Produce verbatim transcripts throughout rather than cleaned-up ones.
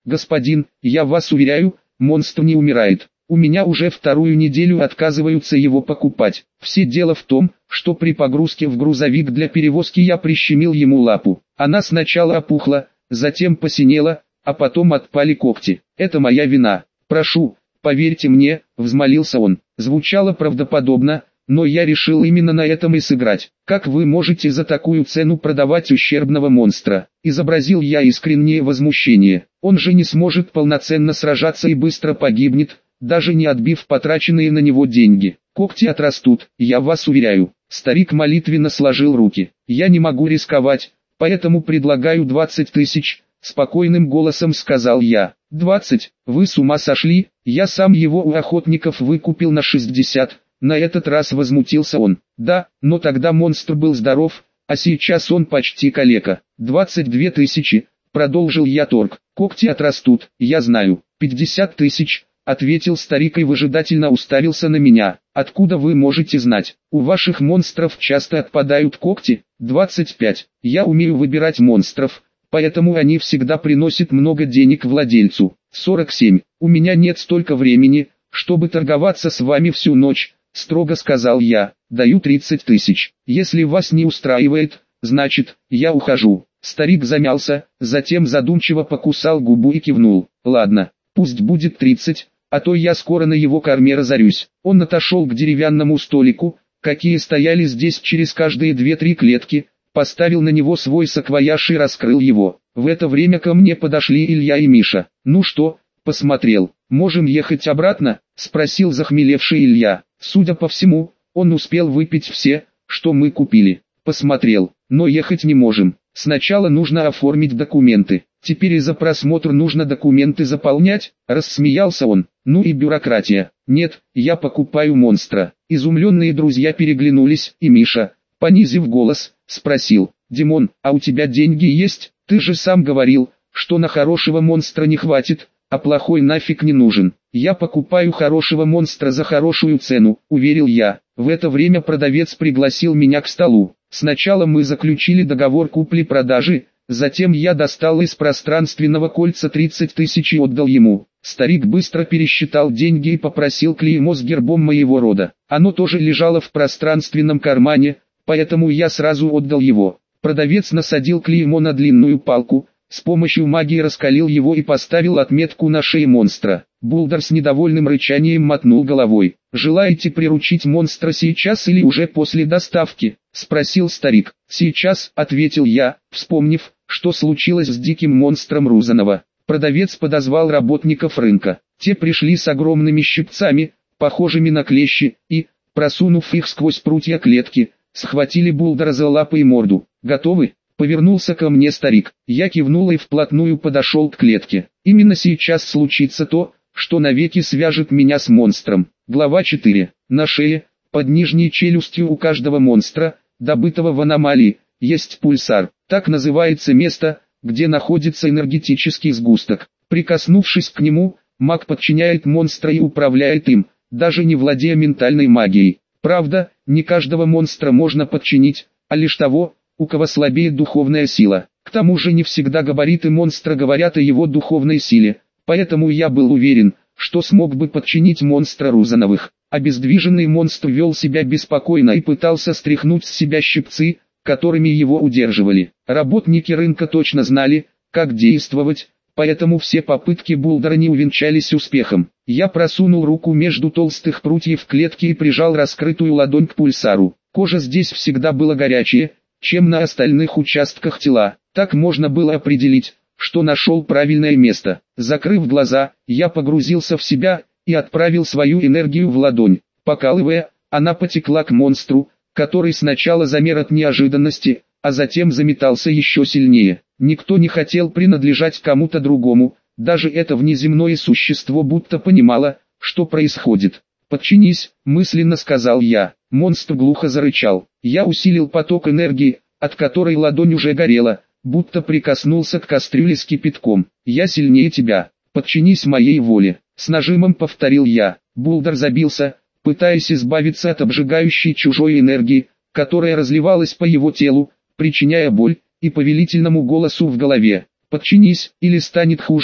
господин, я вас уверяю, монстр не умирает. У меня уже вторую неделю отказываются его покупать. Все дело в том, что при погрузке в грузовик для перевозки я прищемил ему лапу. Она сначала опухла, затем посинела, а потом отпали когти. Это моя вина. Прошу, поверьте мне, взмолился он. Звучало правдоподобно, но я решил именно на этом и сыграть. Как вы можете за такую цену продавать ущербного монстра? Изобразил я искреннее возмущение. Он же не сможет полноценно сражаться и быстро погибнет, даже не отбив потраченные на него деньги. Когти отрастут, я вас уверяю. Старик молитвенно сложил руки. Я не могу рисковать, поэтому предлагаю двадцать тысяч, спокойным голосом сказал я. двадцать, вы с ума сошли, я сам его у охотников выкупил на шестьдесят, на этот раз возмутился он. Да, но тогда монстр был здоров, а сейчас он почти калека. двадцать две тысячи, продолжил я торг. Когти отрастут, я знаю. пятьдесят тысяч. Ответил старик и выжидательно уставился на меня. Откуда вы можете знать? У ваших монстров часто отпадают когти? двадцать пять. Я умею выбирать монстров, поэтому они всегда приносят много денег владельцу. сорок семь. У меня нет столько времени, чтобы торговаться с вами всю ночь, строго сказал я. Даю тридцать тысяч. Если вас не устраивает, значит, я ухожу. Старик замялся, затем задумчиво покусал губу и кивнул. Ладно, пусть будет тридцать. А то я скоро на его корме разорюсь. Он отошел к деревянному столику, какие стояли здесь через каждые две-три клетки, поставил на него свой саквояж и раскрыл его. В это время ко мне подошли Илья и Миша. «Ну что, посмотрел, можем ехать обратно?» – спросил захмелевший Илья. Судя по всему, он успел выпить все, что мы купили. Посмотрел, но ехать не можем. Сначала нужно оформить документы. Теперь и за просмотр нужно документы заполнять, рассмеялся он. Ну и бюрократия. Нет, я покупаю монстра. Изумленные друзья переглянулись, и Миша, понизив голос, спросил: Димон, а у тебя деньги есть? Ты же сам говорил, что на хорошего монстра не хватит, а плохой нафиг не нужен. Я покупаю хорошего монстра за хорошую цену, уверил я. В это время продавец пригласил меня к столу. Сначала мы заключили договор купли-продажи, затем я достал из пространственного кольца тридцать тысяч и отдал ему. Старик быстро пересчитал деньги и попросил клеймо с гербом моего рода. Оно тоже лежало в пространственном кармане, поэтому я сразу отдал его. Продавец насадил клеймо на длинную палку, с помощью магии раскалил его и поставил отметку на шее монстра. Булдер с недовольным рычанием мотнул головой. «Желаете приручить монстра сейчас или уже после доставки?» — спросил старик. «Сейчас», — ответил я, вспомнив, что случилось с диким монстром Рузанова. Продавец подозвал работников рынка. Те пришли с огромными щипцами, похожими на клещи, и, просунув их сквозь прутья клетки, схватили Булдера за лапы и морду. «Готовы?» — повернулся ко мне старик. Я кивнул и вплотную подошел к клетке. Именно сейчас случится то, что навеки свяжет меня с монстром. Глава четыре. На шее, под нижней челюстью у каждого монстра, добытого в аномалии, есть пульсар. Так называется место, где находится энергетический сгусток. Прикоснувшись к нему, маг подчиняет монстра и управляет им, даже не владея ментальной магией. Правда, не каждого монстра можно подчинить, а лишь того, у кого слабее духовная сила. К тому же не всегда габариты монстра говорят о его духовной силе, поэтому я был уверен, что смог бы подчинить монстра Рузановых. Обездвиженный монстр вел себя беспокойно и пытался стряхнуть с себя щипцы, которыми его удерживали. Работники рынка точно знали, как действовать, поэтому все попытки Булдера не увенчались успехом. Я просунул руку между толстых прутьев клетки и прижал раскрытую ладонь к пульсару. Кожа здесь всегда была горячее, чем на остальных участках тела. Так можно было определить, что нашел правильное место. Закрыв глаза, я погрузился в себя и отправил свою энергию в ладонь. Покалывая, она потекла к монстру, который сначала замер от неожиданности, а затем заметался еще сильнее. Никто не хотел принадлежать кому-то другому, даже это внеземное существо будто понимало, что происходит. «Подчинись», — мысленно сказал я. Монстр глухо зарычал. Я усилил поток энергии, от которой ладонь уже горела, будто прикоснулся к кастрюле с кипятком. «Я сильнее тебя, подчинись моей воле», — с нажимом повторил я. Булдер забился, пытаясь избавиться от обжигающей чужой энергии, которая разливалась по его телу, причиняя боль, и повелительному голосу в голове. «Подчинись, или станет хуже»,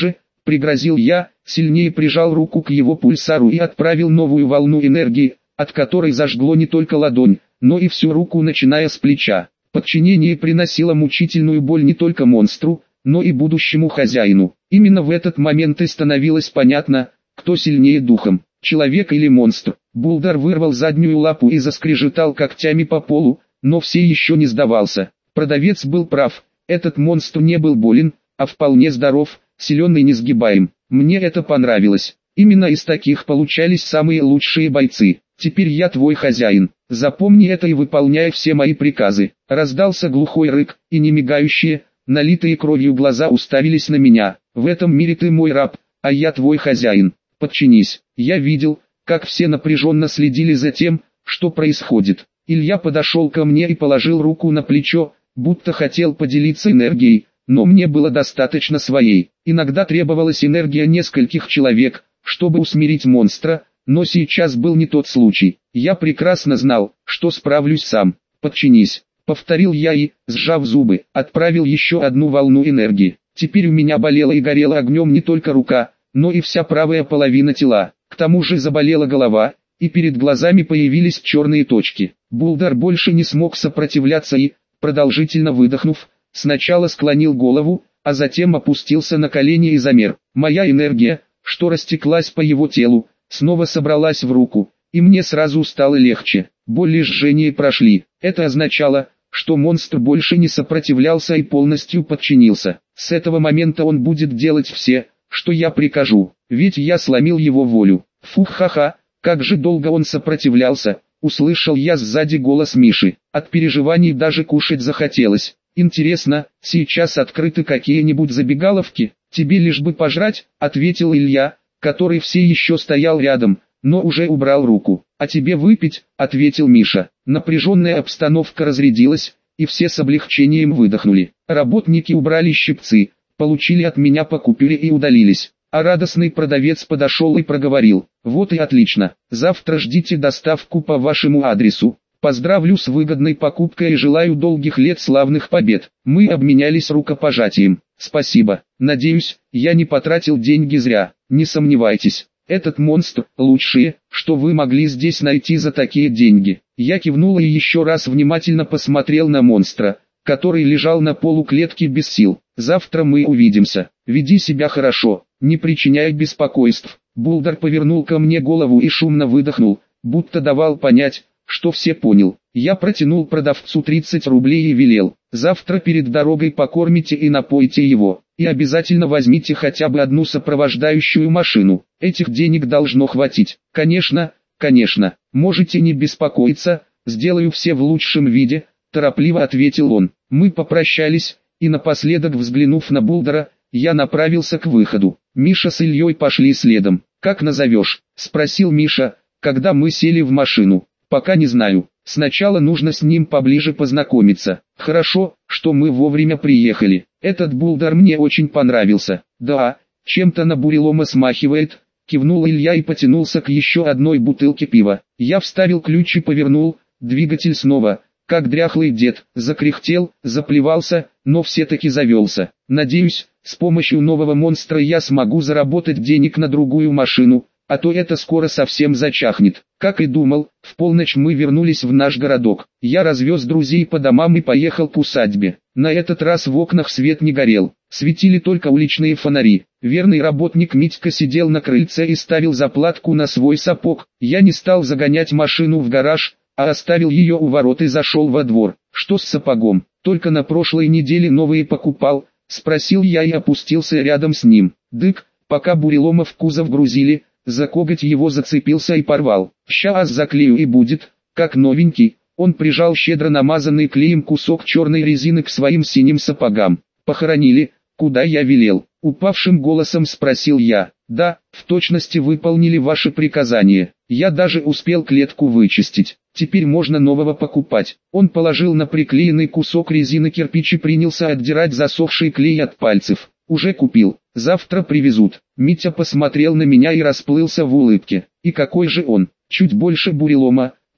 пригрозил я, сильнее прижал руку к его пульсару и отправил новую волну энергии, от которой зажгло не только ладонь, но и всю руку, начиная с плеча. Подчинение приносило мучительную боль не только монстру, но и будущему хозяину. Именно в этот момент и становилось понятно, кто сильнее духом, человек или монстр. Булдар вырвал заднюю лапу и заскрежетал когтями по полу, но все еще не сдавался. Продавец был прав, этот монстр не был болен, а вполне здоров, силен и несгибаем. Мне это понравилось. Именно из таких получались самые лучшие бойцы. Теперь я твой хозяин. Запомни это и выполняй все мои приказы. Раздался глухой рык, и немигающие, налитые кровью глаза уставились на меня. В этом мире ты мой раб, а я твой хозяин. Подчинись. Я видел, как все напряженно следили за тем, что происходит. Илья подошел ко мне и положил руку на плечо, будто хотел поделиться энергией, но мне было достаточно своей. Иногда требовалась энергия нескольких человек, чтобы усмирить монстра, но сейчас был не тот случай. Я прекрасно знал, что справлюсь сам. Подчинись, повторил я и, сжав зубы, отправил еще одну волну энергии. Теперь у меня болела и горела огнем не только рука, но и вся правая половина тела. К тому же заболела голова, и перед глазами появились черные точки. Булдар больше не смог сопротивляться и, продолжительно выдохнув, сначала склонил голову, а затем опустился на колени и замер. Моя энергия, что растеклась по его телу, снова собралась в руку, и мне сразу стало легче. Боль и жжение прошли. Это означало, что монстр больше не сопротивлялся и полностью подчинился. С этого момента он будет делать все, что я прикажу, ведь я сломил его волю. Фух-ха-ха, как же долго он сопротивлялся, услышал я сзади голос Миши. От переживаний даже кушать захотелось. Интересно, сейчас открыты какие-нибудь забегаловки? Тебе лишь бы пожрать, ответил Илья, который все еще стоял рядом, но уже убрал руку. А тебе выпить, ответил Миша. Напряженная обстановка разрядилась, и все с облегчением выдохнули. Работники убрали щипцы, получили от меня по купюре и удалились. А радостный продавец подошел и проговорил: вот и отлично, завтра ждите доставку по вашему адресу. Поздравлю с выгодной покупкой и желаю долгих лет славных побед. Мы обменялись рукопожатием. Спасибо. Надеюсь, я не потратил деньги зря. Не сомневайтесь, этот монстр – лучшее, что вы могли здесь найти за такие деньги. Я кивнул и еще раз внимательно посмотрел на монстра, который лежал на полу клетки без сил. Завтра мы увидимся. Веди себя хорошо, не причиняй беспокойств. Булдар повернул ко мне голову и шумно выдохнул, будто давал понять, что все понял. Я протянул продавцу тридцать рублей и велел: завтра перед дорогой покормите и напойте его, и обязательно возьмите хотя бы одну сопровождающую машину. Этих денег должно хватить. Конечно, конечно, можете не беспокоиться, сделаю все в лучшем виде, торопливо ответил он. Мы попрощались, и напоследок взглянув на Булдара, я направился к выходу. Миша с Ильей пошли следом. Как назовешь? Спросил Миша, когда мы сели в машину. Пока не знаю. Сначала нужно с ним поближе познакомиться. Хорошо, что мы вовремя приехали. Этот Булдар мне очень понравился. Да, чем-то на бурелома смахивает. Кивнул Илья и потянулся к еще одной бутылке пива. Я вставил ключ и повернул. Двигатель снова, как дряхлый дед, закряхтел, заплевался, но все-таки завелся. Надеюсь, с помощью нового монстра я смогу заработать денег на другую машину, а то это скоро совсем зачахнет. Как и думал, в полночь мы вернулись в наш городок. Я развез друзей по домам и поехал к усадьбе. На этот раз в окнах свет не горел, светили только уличные фонари. Верный работник Митька сидел на крыльце и ставил заплатку на свой сапог. Я не стал загонять машину в гараж, а оставил ее у ворот и зашел во двор. Что с сапогом? Только на прошлой неделе новые покупал, спросил я и опустился рядом с ним. Дык, пока бурелома в кузов грузили, за коготь его зацепился и порвал. Щас заклею и будет, как новенький. Он прижал щедро намазанный клеем кусок черной резины к своим синим сапогам. Похоронили, куда я велел? Упавшим голосом спросил я. Да, в точности выполнили ваши приказания. Я даже успел клетку вычистить. Теперь можно нового покупать. Он положил на приклеенный кусок резины кирпич и принялся отдирать засохший клей от пальцев. Уже купил, завтра привезут. Митя посмотрел на меня и расплылся в улыбке. И какой же он? Чуть больше бурелома,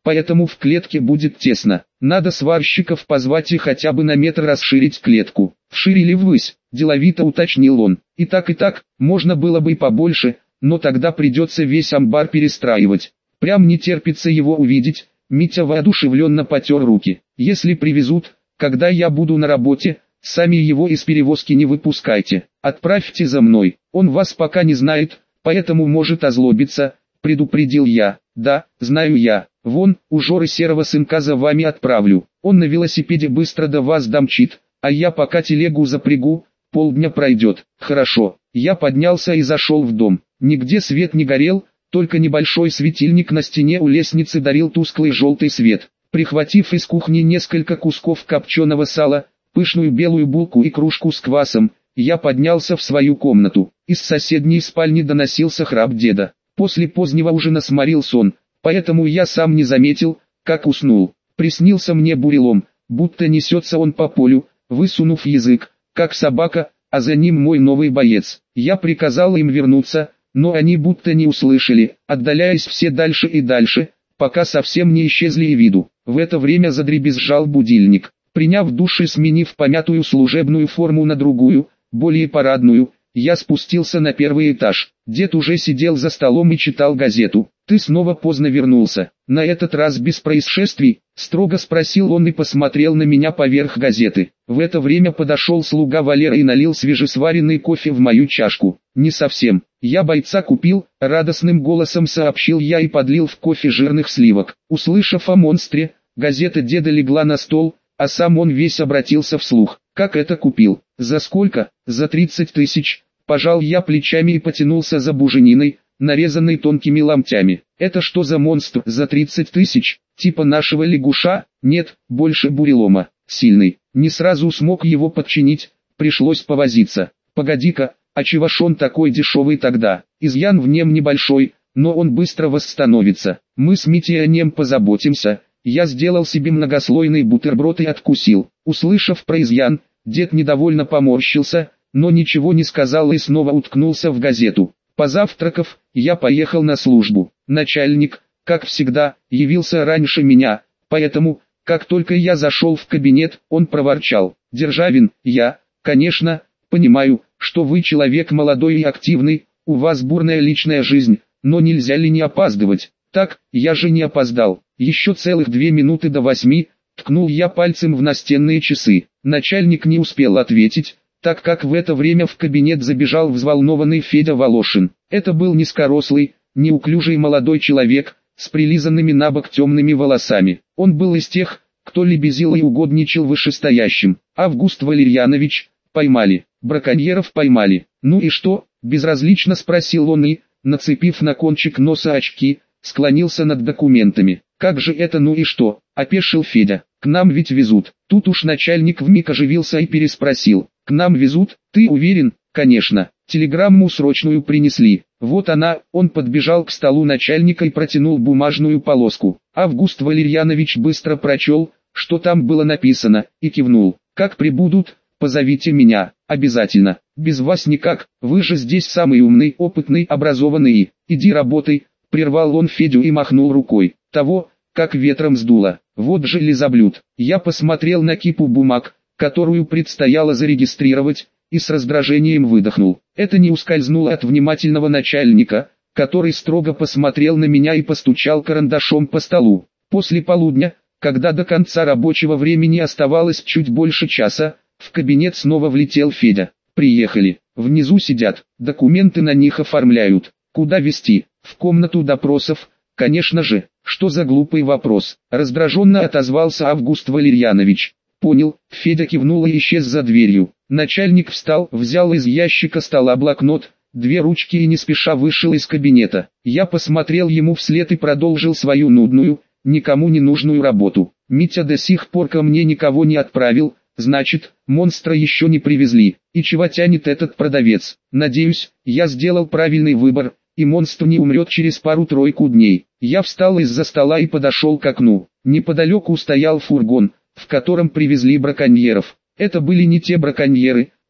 поэтому в клетке будет тесно. Надо сварщиков позвать и хотя бы на метр расширить клетку. Вширь или ввысь, деловито уточнил он. И так и так, можно было бы и побольше, но тогда придется весь амбар перестраивать. Прям не терпится его увидеть. Митя воодушевленно потер руки. Если привезут, когда я буду на работе, сами его из перевозки не выпускайте. Отправьте за мной. Он вас пока не знает, поэтому может озлобиться, предупредил я. Да, знаю я. Вон, у Жоры серого сынка за вами отправлю. Он на велосипеде быстро до вас домчит, а я пока телегу запрягу, полдня пройдет. Хорошо. Я поднялся и зашел в дом. Нигде свет не горел, только небольшой светильник на стене у лестницы дарил тусклый желтый свет. Прихватив из кухни несколько кусков копченого сала, пышную белую булку и кружку с квасом, я поднялся в свою комнату. Из соседней спальни доносился храп деда. После позднего ужина сморил сон, поэтому я сам не заметил, как уснул. Приснился мне бурелом, будто несется он по полю, высунув язык, как собака, а за ним мой новый боец. Я приказал им вернуться, но они будто не услышали, отдаляясь все дальше и дальше, пока совсем не исчезли из виду. В это время задребезжал будильник. Приняв душ и сменив помятую служебную форму на другую, более парадную, я спустился на первый этаж. Дед уже сидел за столом и читал газету. «Ты снова поздно вернулся, на этот раз без происшествий?» — строго спросил он и посмотрел на меня поверх газеты. В это время подошел слуга Валера и налил свежесваренный кофе в мою чашку. «Не совсем. Я бойца купил», — радостным голосом сообщил я и подлил в кофе жирных сливок. Услышав о монстре, газета деда легла на стол, а сам он весь обратился вслух. «Как это купил? За сколько?» «За тридцать тысяч». Пожал я плечами и потянулся за бужениной, нарезанной тонкими ломтями. «Это что за монстр за тридцать тысяч? Типа нашего лягуша?» «Нет, больше бурелома. Сильный. Не сразу смог его подчинить, пришлось повозиться. Погоди-ка, а чего ж он такой дешевый тогда? Изъян в нем небольшой, но он быстро восстановится. Мы с Митей о нем позаботимся». Я сделал себе многослойный бутерброд и откусил. Услышав про изъян, дед недовольно поморщился, но ничего не сказал и снова уткнулся в газету. Позавтракав, я поехал на службу. Начальник, как всегда, явился раньше меня, поэтому, как только я зашел в кабинет, он проворчал. «Державин, я, конечно, понимаю, что вы человек молодой и активный, у вас бурная личная жизнь, но нельзя ли не опаздывать?» «Так, я же не опоздал. Еще целых две минуты до восьми», — ткнул я пальцем в настенные часы. Начальник не успел ответить, так как в это время в кабинет забежал взволнованный Федя Волошин. Это был низкорослый, неуклюжий молодой человек, с прилизанными на бок темными волосами. Он был из тех, кто лебезил и угодничал вышестоящим. «Август Валерьянович, поймали, браконьеров поймали». «Ну и что?» — безразлично спросил он и, нацепив на кончик носа очки, склонился над документами. «Как же это ну и что?» — опешил Федя. «К нам ведь везут». Тут уж начальник вмиг оживился и переспросил. «К нам везут? Ты уверен?» «Конечно. Телеграмму срочную принесли. Вот она». Он подбежал к столу начальника и протянул бумажную полоску. Август Валерьянович быстро прочел, что там было написано, и кивнул. «Как прибудут, позовите меня. Обязательно. Без вас никак. Вы же здесь самый умный, опытный, образованный. Иди работай». Прервал он Федю и махнул рукой. Того, как ветром сдуло. Вот же лизоблюд. Я посмотрел на кипу бумаг, которую предстояло зарегистрировать, и с раздражением выдохнул. Это не ускользнуло от внимательного начальника, который строго посмотрел на меня и постучал карандашом по столу. После полудня, когда до конца рабочего времени оставалось чуть больше часа, в кабинет снова влетел Федя. «Приехали. Внизу сидят, документы на них оформляют. Куда везти? В комнату допросов, конечно же». «Что за глупый вопрос?» — раздраженно отозвался Август Валерьянович. «Понял». Федя кивнул и исчез за дверью. Начальник встал, взял из ящика стола блокнот, две ручки и не спеша вышел из кабинета. Я посмотрел ему вслед и продолжил свою нудную, никому не нужную работу. Митя до сих пор ко мне никого не отправил, значит, монстра еще не привезли. И чего тянет этот продавец? Надеюсь, я сделал правильный выбор, и монстр не умрет через пару-тройку дней. Я встал из-за стола и подошел к окну. Неподалеку стоял фургон, в котором привезли браконьеров. Это были не те браконьеры,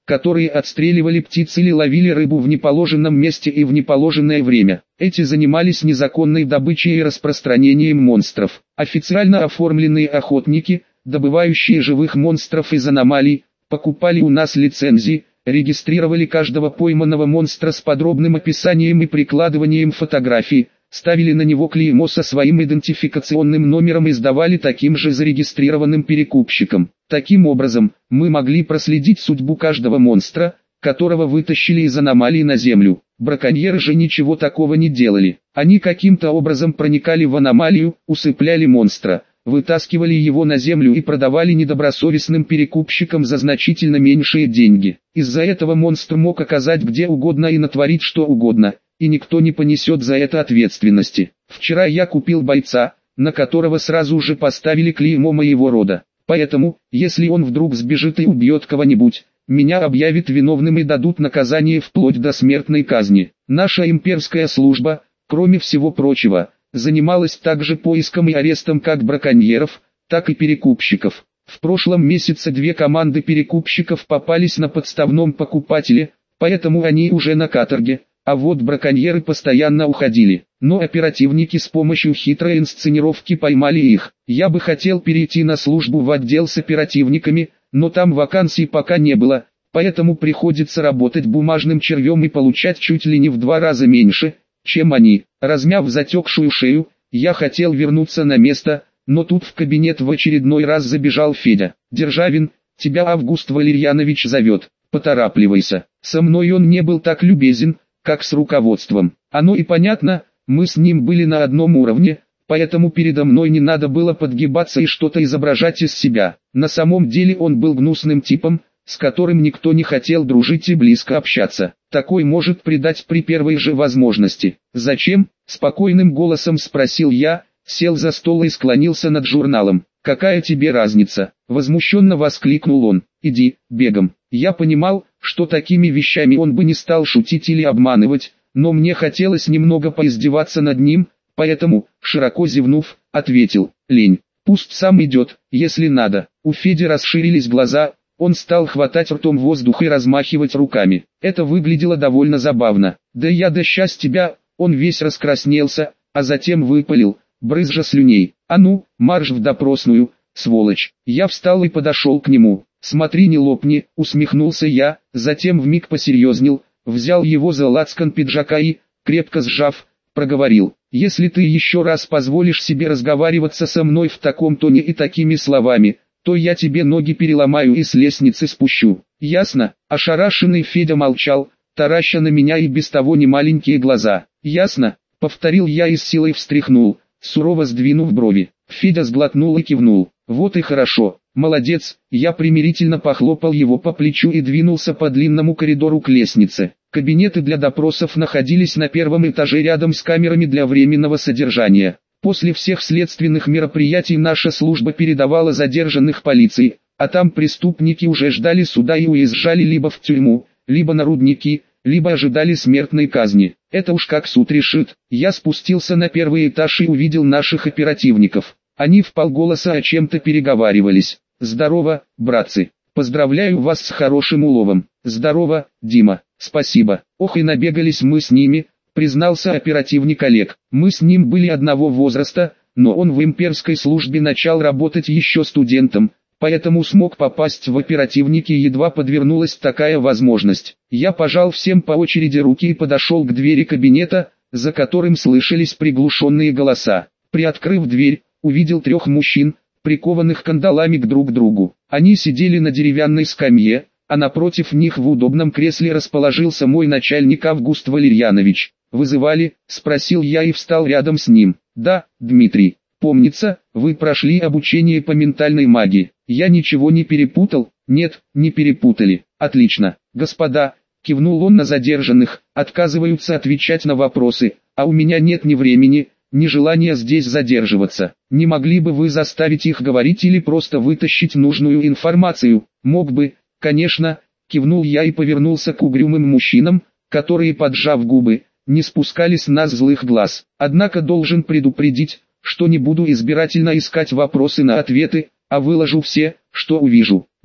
которые отстреливали птиц или ловили рыбу в неположенном месте и в неположенное время. Эти занимались незаконной добычей и распространением монстров. Официально оформленные охотники, добывающие живых монстров из аномалий, покупали у нас лицензии, регистрировали каждого пойманного монстра с подробным описанием и прикладыванием фотографий, ставили на него клеймо со своим идентификационным номером и сдавали таким же зарегистрированным перекупщикам. Таким образом, мы могли проследить судьбу каждого монстра, которого вытащили из аномалии на землю. Браконьеры же ничего такого не делали. Они каким-то образом проникали в аномалию, усыпляли монстра, вытаскивали его на землю и продавали недобросовестным перекупщикам за значительно меньшие деньги. Из-за этого монстр мог оказать где угодно и натворить что угодно, и никто не понесет за это ответственности. Вчера я купил бойца, на которого сразу же поставили клеймо моего рода. Поэтому, если он вдруг сбежит и убьет кого-нибудь, меня объявят виновным и дадут наказание вплоть до смертной казни. Наша имперская служба, кроме всего прочего, занималась также поиском и арестом как браконьеров, так и перекупщиков. В прошлом месяце две команды перекупщиков попались на подставном покупателе, поэтому они уже на каторге, а вот браконьеры постоянно уходили. Но оперативники с помощью хитрой инсценировки поймали их. Я бы хотел перейти на службу в отдел с оперативниками, но там вакансий пока не было, поэтому приходится работать бумажным червем и получать чуть ли не в два раза меньше, чем они. Размяв затекшую шею, я хотел вернуться на место, но тут в кабинет в очередной раз забежал Федя. «Державин, тебя Август Валерьянович зовет, поторапливайся». Со мной он не был так любезен, как с руководством. Оно и понятно, мы с ним были на одном уровне, поэтому передо мной не надо было подгибаться и что-то изображать из себя. На самом деле он был гнусным типом, с которым никто не хотел дружить и близко общаться. Такой может предать при первой же возможности. «Зачем?» – спокойным голосом спросил я, сел за стол и склонился над журналом. «Какая тебе разница?» – возмущенно воскликнул он. «Иди, бегом». Я понимал, что такими вещами он бы не стал шутить или обманывать, но мне хотелось немного поиздеваться над ним, поэтому, широко зевнув, ответил: «Лень, пусть сам идет, если надо». У Феди расширились глаза, он стал хватать ртом воздух и размахивать руками. Это выглядело довольно забавно. «Да я да щас тебя!» Он весь раскраснелся, а затем выпалил, брызжа слюней: «А ну, марш в допросную, сволочь!» Я встал и подошел к нему. «Смотри, не лопни», усмехнулся я, затем вмиг посерьезнел, взял его за лацкан пиджака и, крепко сжав, проговорил: «Если ты еще раз позволишь себе разговариваться со мной в таком тоне и такими словами, то я тебе ноги переломаю и с лестницы спущу. Ясно?» Ошарашенный Федя молчал, тараща на меня и без того немаленькие глаза. «Ясно», — повторил я и с силой встряхнул, сурово сдвинув брови. Федя сглотнул и кивнул. «Вот и хорошо, молодец». Я примирительно похлопал его по плечу и двинулся по длинному коридору к лестнице. Кабинеты для допросов находились на первом этаже рядом с камерами для временного содержания. После всех следственных мероприятий наша служба передавала задержанных полиции, а там преступники уже ждали суда и уезжали либо в тюрьму, либо на рудники, либо ожидали смертной казни. Это уж как суд решит. Я спустился на первый этаж и увидел наших оперативников. Они вполголоса о чем-то переговаривались. «Здорово, братцы. Поздравляю вас с хорошим уловом». «Здорово, Дима. Спасибо». «Ох и набегались мы с ними», признался оперативник Олег. «Мы с ним были одного возраста, но он в имперской службе начал работать еще студентом, поэтому смог попасть в оперативники, едва подвернулась такая возможность». Я пожал всем по очереди руки и подошел к двери кабинета, за которым слышались приглушенные голоса. Приоткрыв дверь, увидел трех мужчин, прикованных кандалами к друг другу. Они сидели на деревянной скамье, а напротив них в удобном кресле расположился мой начальник Август Валерьянович. «Вызывали?» – спросил я и встал рядом с ним. «Да, Дмитрий. Помнится, вы прошли обучение по ментальной магии. Я ничего не перепутал?» «Нет, не перепутали. Отлично. Господа», – кивнул он на задержанных, – «отказываются отвечать на вопросы, а у меня нет ни времени, ни желания здесь задерживаться. Не могли бы вы заставить их говорить или просто вытащить нужную информацию?» «Мог бы, конечно», – кивнул я и повернулся к угрюмым мужчинам, которые, поджав губы, не спускали с нас злых глаз. «Однако должен предупредить, что не буду избирательно искать вопросы на ответы, а выложу все, что увижу.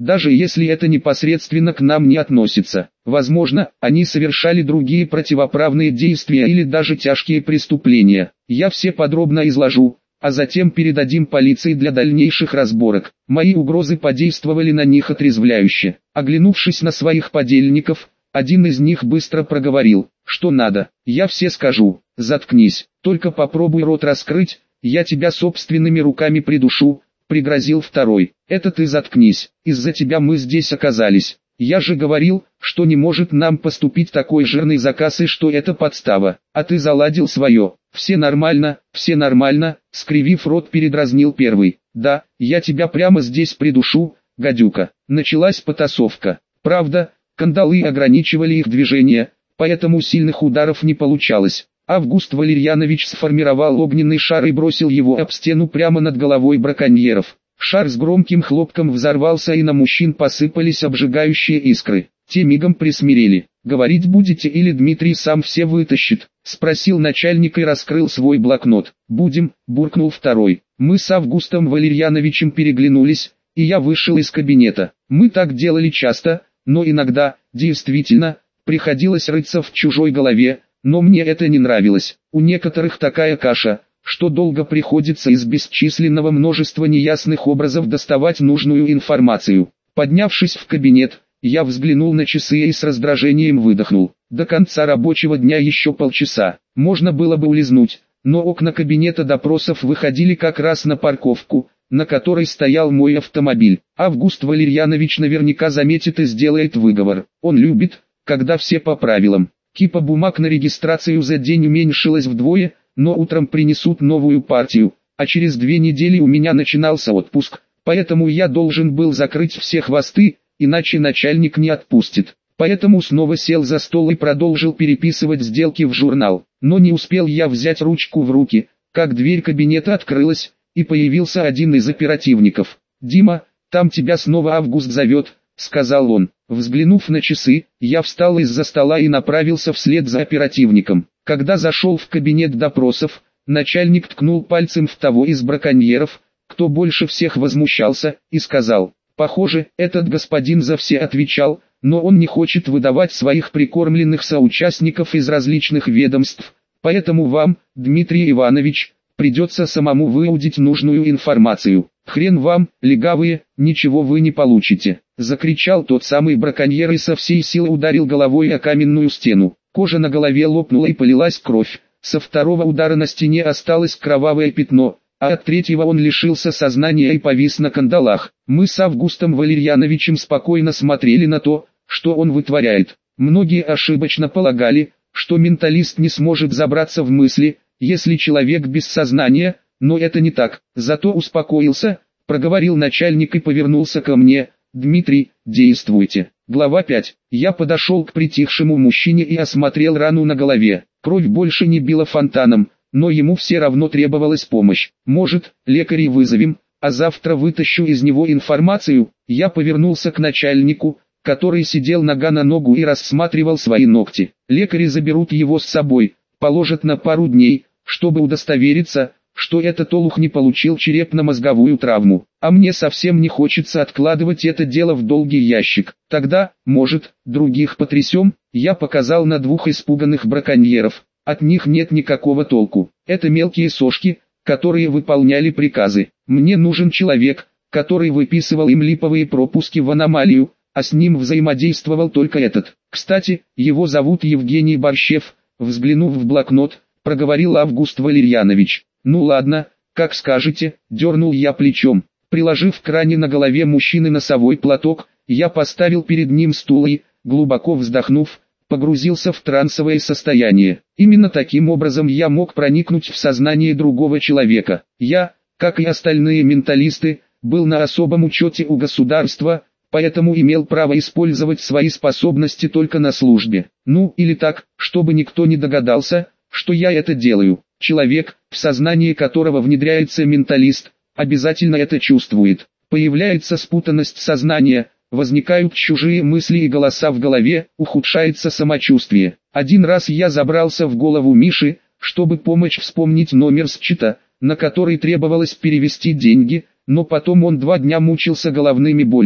даже если это непосредственно к нам не относится. Возможно, они совершали другие противоправные действия или даже тяжкие преступления. Я все подробно изложу, а затем передадим полиции для дальнейших разборок. Мои угрозы подействовали на них отрезвляюще. Оглянувшись на своих подельников, один из них быстро проговорил: «Что надо, я все скажу, заткнись, только попробуй рот раскрыть, я тебя собственными руками придушу», — пригрозил второй. «Это ты заткнись, из-за тебя мы здесь оказались. Я же говорил, что не может нам поступить такой жирный заказ и что это подстава, а ты заладил свое». «Все нормально, все нормально», — скривив рот, передразнил первый. «Да, я тебя прямо здесь придушу, гадюка». Началась потасовка. Правда, кандалы ограничивали их движение, поэтому сильных ударов не получалось. Август Валерьянович сформировал огненный шар и бросил его об стену прямо над головой браконьеров. Шар с громким хлопком взорвался, и на мужчин посыпались обжигающие искры. Те мигом присмирели. «Говорить будете или Дмитрий сам все вытащит?» — спросил начальник и раскрыл свой блокнот. «Будем», — буркнул второй. Мы с Августом Валерьяновичем переглянулись, и я вышел из кабинета. Мы так делали часто, но иногда, действительно, приходилось рыться в чужой голове, но мне это не нравилось. У некоторых такая каша, что долго приходится из бесчисленного множества неясных образов доставать нужную информацию. Поднявшись в кабинет, я взглянул на часы и с раздражением выдохнул. До конца рабочего дня еще полчаса. Можно было бы улизнуть, но окна кабинета допросов выходили как раз на парковку, на которой стоял мой автомобиль. Август Валерьянович наверняка заметит и сделает выговор. Он любит, когда все по правилам. Кипа бумаг на регистрацию за день уменьшилась вдвое, но утром принесут новую партию, а через две недели у меня начинался отпуск, поэтому я должен был закрыть все хвосты, иначе начальник не отпустит. Поэтому снова сел за стол и продолжил переписывать сделки в журнал. Но не успел я взять ручку в руки, как дверь кабинета открылась, и появился один из оперативников. «Дима, там тебя снова Август зовет», — сказал он. Взглянув на часы, я встал из-за стола и направился вслед за оперативником. Когда зашел в кабинет допросов, начальник ткнул пальцем в того из браконьеров, кто больше всех возмущался, и сказал: «Похоже, этот господин за все отвечал, но он не хочет выдавать своих прикормленных соучастников из различных ведомств, поэтому вам, Дмитрий Иванович, придется самому выудить нужную информацию. Хрен вам, легавые, ничего вы не получите», — закричал тот самый браконьер и со всей силы ударил головой о каменную стену. Кожа на голове лопнула и полилась кровь. Со второго удара на стене осталось кровавое пятно, а от третьего он лишился сознания и повис на кандалах. Мы с Августом Валерьяновичем спокойно смотрели на то, что он вытворяет. Многие ошибочно полагали, что менталист не сможет забраться в мысли, если человек без сознания, но это не так. Зато успокоился, проговорил начальник и повернулся ко мне: «Дмитрий, действуйте». Глава пять. Я подошел к притихшему мужчине и осмотрел рану на голове. Кровь больше не била фонтаном, но ему все равно требовалась помощь. «Может, лекарей вызовем, а завтра вытащу из него информацию?» Я повернулся к начальнику, который сидел нога на ногу и рассматривал свои ногти. «Лекари заберут его с собой, положат на пару дней, чтобы удостовериться, что этот олух не получил черепно-мозговую травму. А мне совсем не хочется откладывать это дело в долгий ящик. Тогда, может, других потрясем?» Я показал на двух испуганных браконьеров. «От них нет никакого толку. Это мелкие сошки, которые выполняли приказы. Мне нужен человек, который выписывал им липовые пропуски в аномалию, а с ним взаимодействовал только этот. Кстати, его зовут Евгений Борщев», — взглянув в блокнот, проговорил Август Валерьянович. «Ну ладно, как скажете», — дернул я плечом. Приложив к ране на голове мужчины носовой платок, я поставил перед ним стул и, глубоко вздохнув, погрузился в трансовое состояние. Именно таким образом я мог проникнуть в сознание другого человека. Я, как и остальные менталисты, был на особом учете у государства, поэтому имел право использовать свои способности только на службе. Ну, или так, чтобы никто не догадался, что я это делаю. Человек, в сознание которого внедряется менталист, обязательно это чувствует. Появляется спутанность сознания, возникают чужие мысли и голоса в голове, ухудшается самочувствие. Один раз я забрался в голову Миши, чтобы помочь вспомнить номер счета, на который требовалось перевести деньги, но потом он два дня мучился головными болями,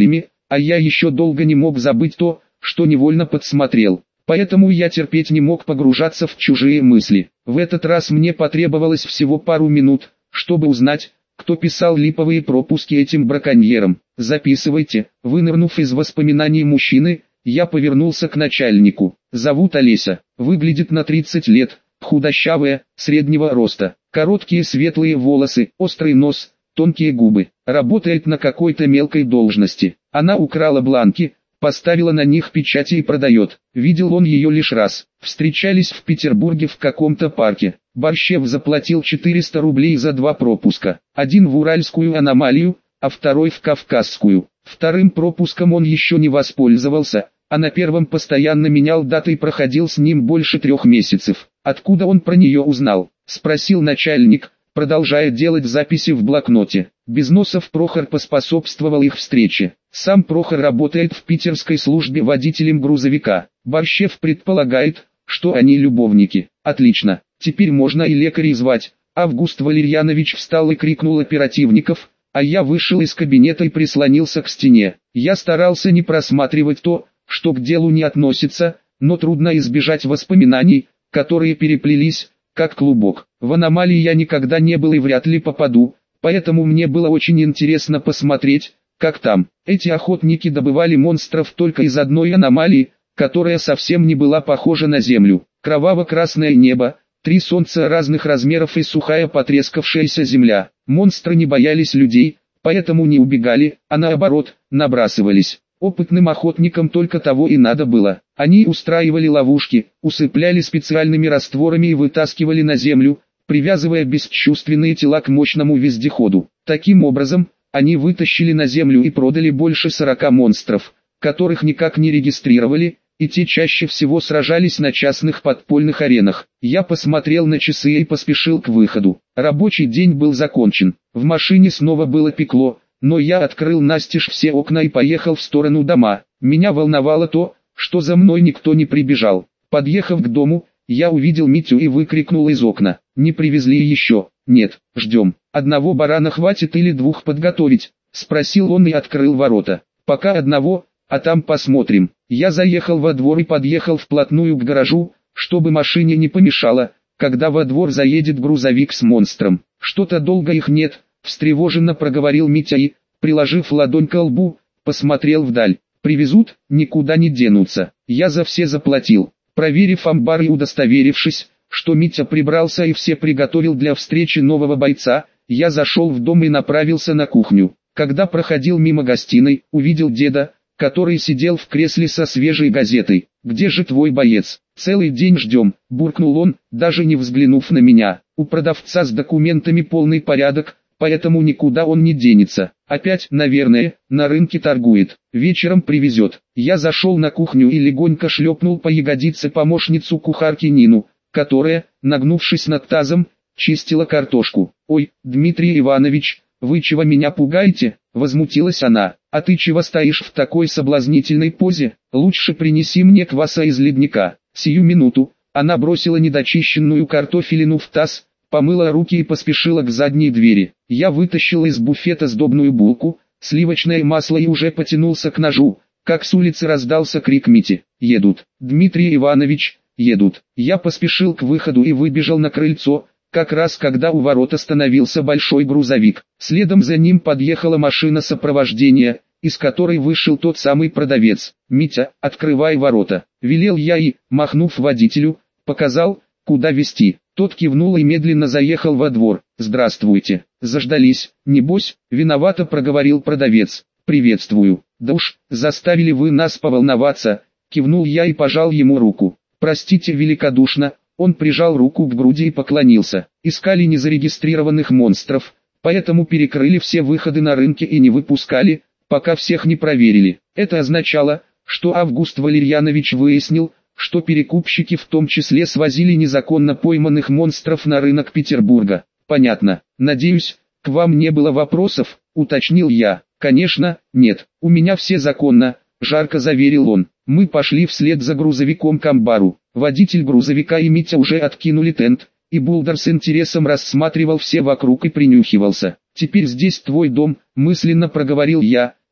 а я еще долго не мог забыть то, что невольно подсмотрел. Поэтому я терпеть не мог погружаться в чужие мысли. В этот раз мне потребовалось всего пару минут, чтобы узнать, кто писал липовые пропуски этим браконьерам. «Записывайте». Вынырнув из воспоминаний мужчины, я повернулся к начальнику. «Зовут Олеся, выглядит на тридцать лет, худощавая, среднего роста, короткие светлые волосы, острый нос, тонкие губы, работает на какой-то мелкой должности. Она украла бланки, поставила на них печати и продает. Видел он ее лишь раз. Встречались в Петербурге в каком-то парке. Борщев заплатил четыреста рублей за два пропуска. Один в Уральскую аномалию, а второй в Кавказскую. Вторым пропуском он еще не воспользовался, а на первом постоянно менял даты и проходил с ним больше трех месяцев. Откуда он про нее узнал? Спросил начальник, продолжая делать записи в блокноте. Безносов Прохор поспособствовал их встрече. Сам Прохор работает в питерской службе водителем грузовика. Борщев предполагает, что они любовники. Отлично, теперь можно и лекарей звать. Август Валерьянович встал и крикнул оперативников, а я вышел из кабинета и прислонился к стене. Я старался не просматривать то, что к делу не относится, но трудно избежать воспоминаний, которые переплелись, как клубок. В аномалии я никогда не был и вряд ли попаду, поэтому мне было очень интересно посмотреть, как там. Эти охотники добывали монстров только из одной аномалии, которая совсем не была похожа на Землю. Кроваво-красное небо, три солнца разных размеров и сухая потрескавшаяся земля. Монстры не боялись людей, поэтому не убегали, а наоборот, набрасывались. Опытным охотникам только того и надо было. Они устраивали ловушки, усыпляли специальными растворами и вытаскивали на землю, привязывая бесчувственные тела к мощному вездеходу. Таким образом, они вытащили на землю и продали больше сорока монстров, которых никак не регистрировали, и те чаще всего сражались на частных подпольных аренах. Я посмотрел на часы и поспешил к выходу. Рабочий день был закончен. В машине снова было пекло, но я открыл настежь все окна и поехал в сторону дома. Меня волновало то, что за мной никто не прибежал. Подъехав к дому, я увидел Митю и выкрикнул из окна: «Не привезли еще?» «Нет, ждем. Одного барана хватит или двух подготовить?» — спросил он и открыл ворота. «Пока одного, а там посмотрим». Я заехал во двор и подъехал вплотную к гаражу, чтобы машине не помешало, когда во двор заедет грузовик с монстром. «Что-то долго их нет», — встревоженно проговорил Митя и, приложив ладонь к лбу, посмотрел вдаль. «Привезут, никуда не денутся. Я за все заплатил». Проверив амбар и удостоверившись, что Митя прибрался и все приготовил для встречи нового бойца, я зашел в дом и направился на кухню. Когда проходил мимо гостиной, увидел деда, который сидел в кресле со свежей газетой. «Где же твой боец? Целый день ждем», — буркнул он, даже не взглянув на меня. «У продавца с документами полный порядок, поэтому никуда он не денется. Опять, наверное, на рынке торгует. Вечером привезет». Я зашел на кухню и легонько шлепнул по ягодице помощницу кухарки Нину, которая, нагнувшись над тазом, чистила картошку. «Ой, Дмитрий Иванович, вы чего меня пугаете?» — возмутилась она. «А ты чего стоишь в такой соблазнительной позе? Лучше принеси мне кваса из ледника». Сию минуту она бросила недочищенную картофелину в таз, помыла руки и поспешила к задней двери. Я вытащил из буфета сдобную булку, сливочное масло и уже потянулся к ножу, как с улицы раздался крик Мити: «Едут! Дмитрий Иванович, едут!» Я поспешил к выходу и выбежал на крыльцо, как раз когда у ворот остановился большой грузовик. Следом за ним подъехала машина сопровождения, из которой вышел тот самый продавец. «Митя, открывай ворота», — велел я и, махнув водителю, показал, куда везти. Тот кивнул и медленно заехал во двор. «Здравствуйте, заждались, небось?» — виновато проговорил продавец. «Приветствую. Да уж, заставили вы нас поволноваться», — кивнул я и пожал ему руку. «Простите великодушно». Он прижал руку к груди и поклонился. «Искали незарегистрированных монстров, поэтому перекрыли все выходы на рынке и не выпускали, пока всех не проверили». Это означало, что Август Валерьянович выяснил, что перекупщики в том числе свозили незаконно пойманных монстров на рынок Петербурга. «Понятно. Надеюсь, к вам не было вопросов?» — уточнил я. «Конечно, нет. У меня все законно», — жарко заверил он. Мы пошли вслед за грузовиком к амбару. Водитель грузовика и Митя уже откинули тент, и Булдер с интересом рассматривал все вокруг и принюхивался. «Теперь здесь твой дом», — мысленно проговорил я,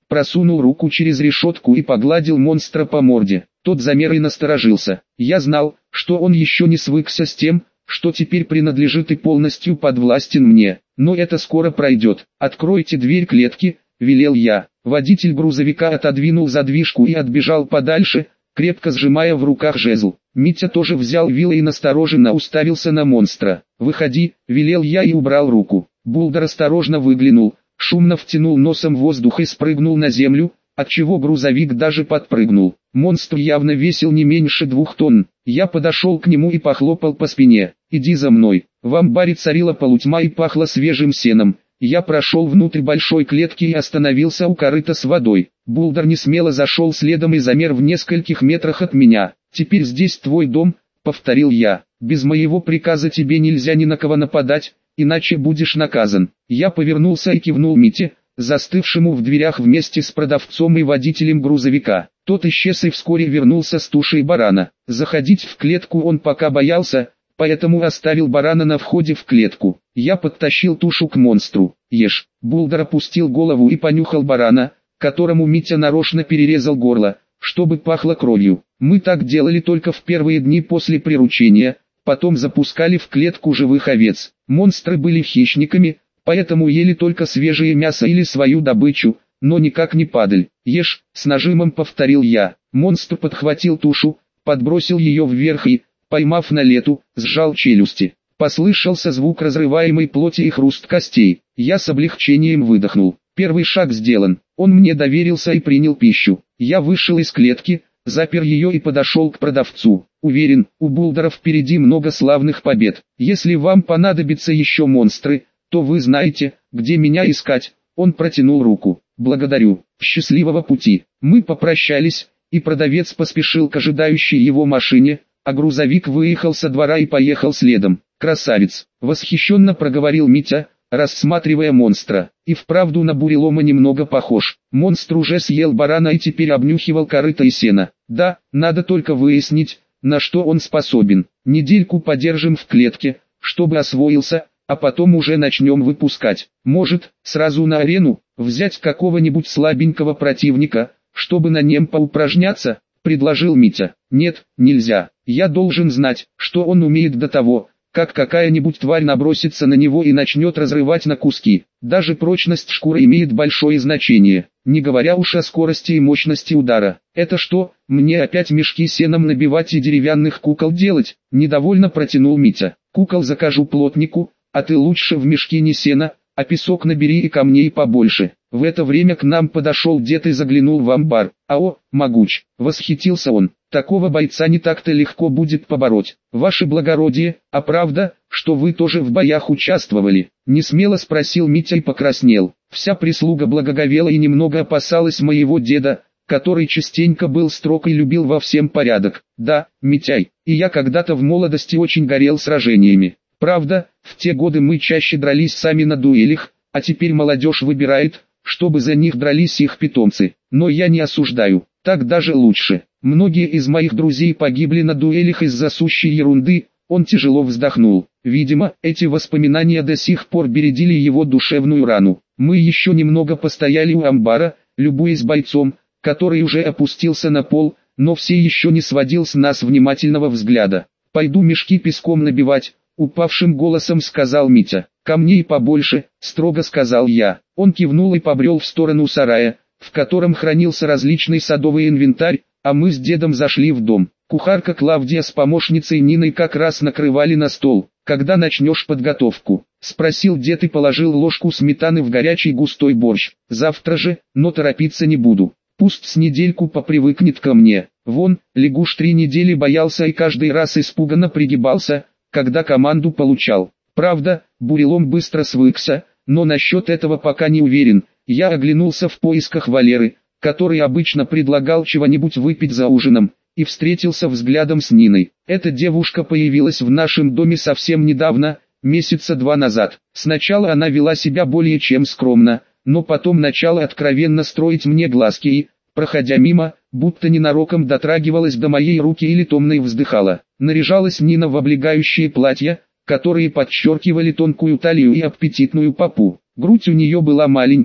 просунул руку через решетку и погладил монстра по морде. Тот замер и насторожился. Я знал, что он еще не свыкся с тем, что теперь принадлежит и полностью подвластен мне. Но это скоро пройдет. «Откройте дверь клетки», — велел я. Водитель грузовика отодвинул задвижку и отбежал подальше, крепко сжимая в руках жезл. Митя тоже взял вилы и настороженно уставился на монстра. «Выходи», — велел я и убрал руку. Булдер осторожно выглянул, шумно втянул носом воздух и спрыгнул на землю, отчего грузовик даже подпрыгнул. Монстр явно весил не меньше двух тонн. Я подошел к нему и похлопал по спине. «Иди за мной». В амбаре царила полутьма и пахло свежим сеном. Я прошел внутрь большой клетки и остановился у корыта с водой. Булдер несмело зашел следом и замер в нескольких метрах от меня. «Теперь здесь твой дом», — повторил я. «Без моего приказа тебе нельзя ни на кого нападать, иначе будешь наказан». Я повернулся и кивнул Мите, застывшему в дверях вместе с продавцом и водителем грузовика. Тот исчез и вскоре вернулся с тушей барана. Заходить в клетку он пока боялся, поэтому оставил барана на входе в клетку. Я подтащил тушу к монстру. «Ешь». Булдер опустил голову и понюхал барана, которому Митя нарочно перерезал горло, чтобы пахло кровью. Мы так делали только в первые дни после приручения, потом запускали в клетку живых овец. Монстры были хищниками, поэтому ели только свежее мясо или свою добычу, но никак не падаль. «Ешь», — с нажимом повторил я. Монстр подхватил тушу, подбросил ее вверх и, поймав на лету, сжал челюсти. Послышался звук разрываемой плоти и хруст костей. Я с облегчением выдохнул. Первый шаг сделан. Он мне доверился и принял пищу. Я вышел из клетки, запер ее и подошел к продавцу. Уверен, у Булдера впереди много славных побед. Если вам понадобятся еще монстры, то вы знаете, где меня искать. Он протянул руку. «Благодарю. Счастливого пути». Мы попрощались, и продавец поспешил к ожидающей его машине, а грузовик выехал со двора и поехал следом. «Красавец!» — восхищенно проговорил Митя, рассматривая монстра. И вправду на бурелома немного похож. Монстр уже съел барана и теперь обнюхивал корыто и сено. Да, надо только выяснить, на что он способен. Недельку подержим в клетке, чтобы освоился, а потом уже начнем выпускать. Может, сразу на арену, взять какого-нибудь слабенького противника, чтобы на нем поупражняться, предложил Митя. Нет, нельзя. Я должен знать, что он умеет до того, как какая-нибудь тварь набросится на него и начнет разрывать на куски. Даже прочность шкуры имеет большое значение, не говоря уж о скорости и мощности удара. Это что, мне опять мешки сеном набивать и деревянных кукол делать? Недовольно протянул Митя. Кукол закажу плотнику, а ты лучше в мешки не сено, а песок набери и камней побольше. В это время к нам подошел дед и заглянул в амбар. «Ао, могуч!» — восхитился он. «Такого бойца не так-то легко будет побороть. Ваше благородие, а правда, что вы тоже в боях участвовали?» — несмело спросил Митя и покраснел. Вся прислуга благоговела и немного опасалась моего деда, который частенько был строг и любил во всем порядок. «Да, Митяй, и я когда-то в молодости очень горел сражениями. Правда, в те годы мы чаще дрались сами на дуэлях, а теперь молодежь выбирает, чтобы за них дрались их питомцы. Но я не осуждаю, так даже лучше. Многие из моих друзей погибли на дуэлях из-за сущей ерунды». Он тяжело вздохнул. Видимо, эти воспоминания до сих пор бередили его душевную рану. Мы еще немного постояли у амбара, любуясь бойцом, который уже опустился на пол, но все еще не сводил с нас внимательного взгляда. «Пойду мешки песком набивать», — упавшим голосом сказал Митя. «Камней побольше», — строго сказал я. Он кивнул и побрел в сторону сарая, в котором хранился различный садовый инвентарь, а мы с дедом зашли в дом. Кухарка Клавдия с помощницей Ниной как раз накрывали на стол. «Когда начнешь подготовку?» — спросил дед и положил ложку сметаны в горячий густой борщ. «Завтра же, но торопиться не буду. Пусть с недельку попривыкнет ко мне. Вон, лягуш три недели боялся и каждый раз испуганно пригибался, когда команду получал. Правда, бурелом быстро свыкся, но насчет этого пока не уверен». Я оглянулся в поисках Валеры, который обычно предлагал чего-нибудь выпить за ужином, и встретился взглядом с Ниной. Эта девушка появилась в нашем доме совсем недавно, месяца два назад. Сначала она вела себя более чем скромно, но потом начала откровенно строить мне глазки и, проходя мимо, будто ненароком дотрагивалась до моей руки или томно вздыхала. Наряжалась Нина в облегающие платья, которые подчеркивали тонкую талию и аппетитную попу. Грудь у нее была маленькая,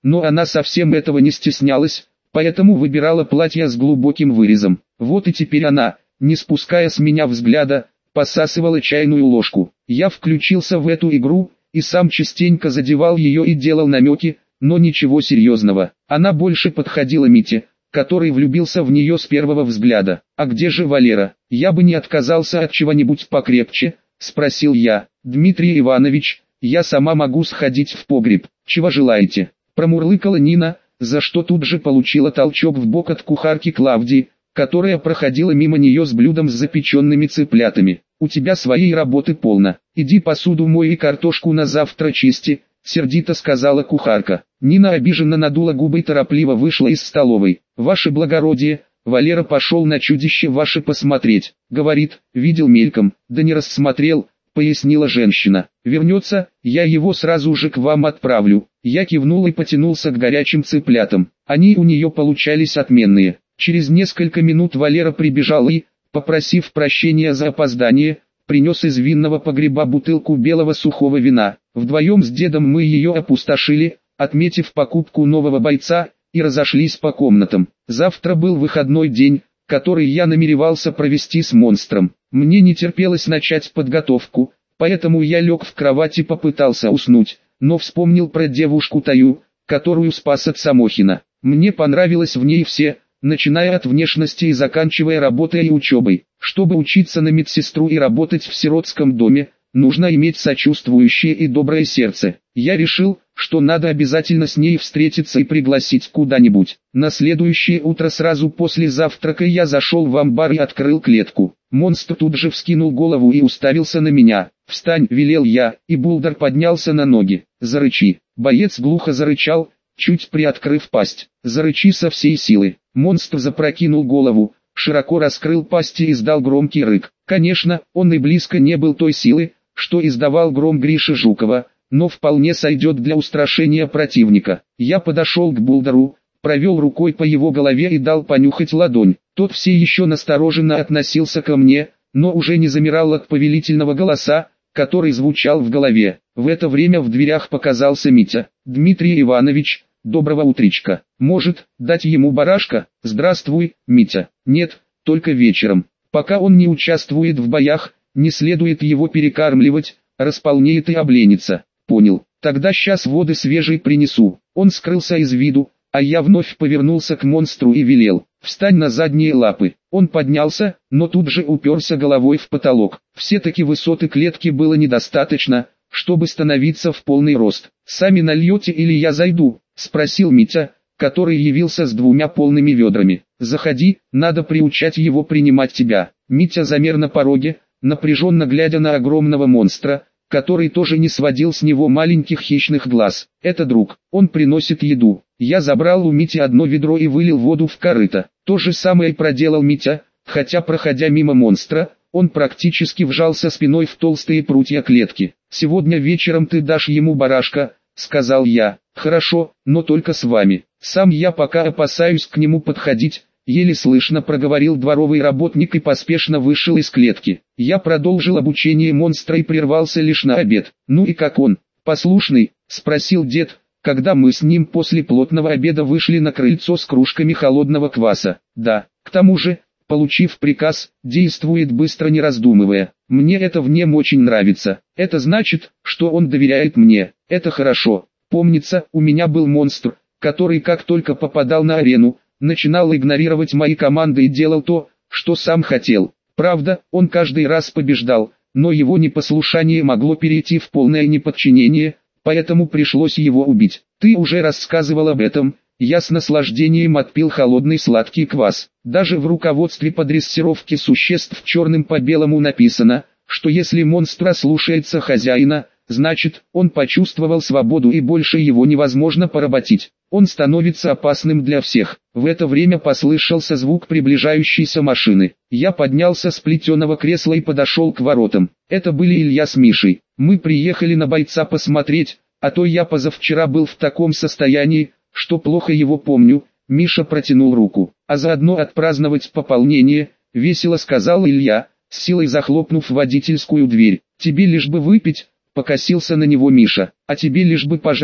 но она совсем этого не стеснялась, поэтому выбирала платье с глубоким вырезом. Вот и теперь она, не спуская с меня взгляда, посасывала чайную ложку. Я включился в эту игру, и сам частенько задевал ее и делал намеки, но ничего серьезного. Она больше подходила Мите, который влюбился в нее с первого взгляда. «А где же Валера? Я бы не отказался от чего-нибудь покрепче», — спросил я. «Дмитрий Иванович, я сама могу сходить в погреб. Чего желаете?» Промурлыкала Нина, за что тут же получила толчок в бок от кухарки Клавдии, которая проходила мимо нее с блюдом с запеченными цыплятами. «У тебя своей работы полно. Иди посуду мой и картошку на завтра чисти», — сердито сказала кухарка. Нина обиженно надула губы и торопливо вышла из столовой. «Ваше благородие, Валера пошел на чудище ваше посмотреть. Говорит, видел мельком, да не рассмотрел», — пояснила женщина. «Вернется, я его сразу же к вам отправлю». Я кивнул и потянулся к горячим цыплятам. Они у нее получались отменные. Через несколько минут Валера прибежал и, попросив прощения за опоздание, принес из винного погреба бутылку белого сухого вина. Вдвоем с дедом мы ее опустошили, отметив покупку нового бойца, и разошлись по комнатам. Завтра был выходной день, который я намеревался провести с монстром. Мне не терпелось начать подготовку, поэтому я лег в кровать и попытался уснуть, но вспомнил про девушку Таю, которую спас от Самохина. Мне понравилось в ней все, начиная от внешности и заканчивая работой и учебой. Чтобы учиться на медсестру и работать в сиротском доме, нужно иметь сочувствующее и доброе сердце. Я решил, что надо обязательно с ней встретиться и пригласить куда-нибудь. На следующее утро сразу после завтрака я зашел в амбар и открыл клетку. Монстр тут же вскинул голову и уставился на меня. «Встань», — велел я, и Булдер поднялся на ноги. «Зарычи». Боец глухо зарычал, чуть приоткрыв пасть. «Зарычи со всей силы». Монстр запрокинул голову, широко раскрыл пасть и издал громкий рык. Конечно, он и близко не был той силы, что издавал гром Гриши Жукова, но вполне сойдет для устрашения противника. Я подошел к Булдеру, провел рукой по его голове и дал понюхать ладонь. Тот все еще настороженно относился ко мне, но уже не замирал от повелительного голоса, который звучал в голове. В это время в дверях показался Митя. «Дмитрий Иванович, доброго утречка. Может, дать ему барашка?» «Здравствуй, Митя». «Нет, только вечером. Пока он не участвует в боях, не следует его перекармливать, располнеет и обленится». «Понял. Тогда сейчас воды свежей принесу». Он скрылся из виду, а я вновь повернулся к монстру и велел: «Встань на задние лапы». Он поднялся, но тут же уперся головой в потолок. Все-таки высоты клетки было недостаточно, чтобы становиться в полный рост. «Сами нальете или я зайду?» — спросил Митя, который явился с двумя полными ведрами. «Заходи, надо приучать его принимать тебя». Митя замер на пороге, напряженно глядя на огромного монстра, который тоже не сводил с него маленьких хищных глаз. «Это друг, он приносит еду». Я забрал у Мити одно ведро и вылил воду в корыто. То же самое проделал Митя, хотя, проходя мимо монстра, он практически вжался спиной в толстые прутья клетки. «Сегодня вечером ты дашь ему барашка», — сказал я. «Хорошо, но только с вами. Сам я пока опасаюсь к нему подходить», — еле слышно проговорил дворовый работник и поспешно вышел из клетки. Я продолжил обучение монстра и прервался лишь на обед. «Ну и как он? Послушный?» — спросил дед, когда мы с ним после плотного обеда вышли на крыльцо с кружками холодного кваса. «Да, к тому же, получив приказ, действует быстро не раздумывая. Мне это в нем очень нравится. Это значит, что он доверяет мне. Это хорошо. Помнится, у меня был монстр, который как только попадал на арену, начинал игнорировать мои команды и делал то, что сам хотел. Правда, он каждый раз побеждал, но его непослушание могло перейти в полное неподчинение, поэтому пришлось его убить. Ты уже рассказывал об этом». Я с наслаждением отпил холодный сладкий квас. Даже в руководстве по дрессировке существ черным по белому написано, что если монстр слушается хозяина, значит, он почувствовал свободу и больше его невозможно поработить. Он становится опасным для всех. В это время послышался звук приближающейся машины. Я поднялся с плетеного кресла и подошел к воротам. Это были Илья с Мишей. Мы приехали на бойца посмотреть, а то я позавчера был в таком состоянии, что плохо его помню. Миша протянул руку. «А заодно отпраздновать пополнение», — весело сказал Илья, с силой захлопнув водительскую дверь. «Тебе лишь бы выпить», — покосился на него Миша. «А тебе лишь бы пожрать»,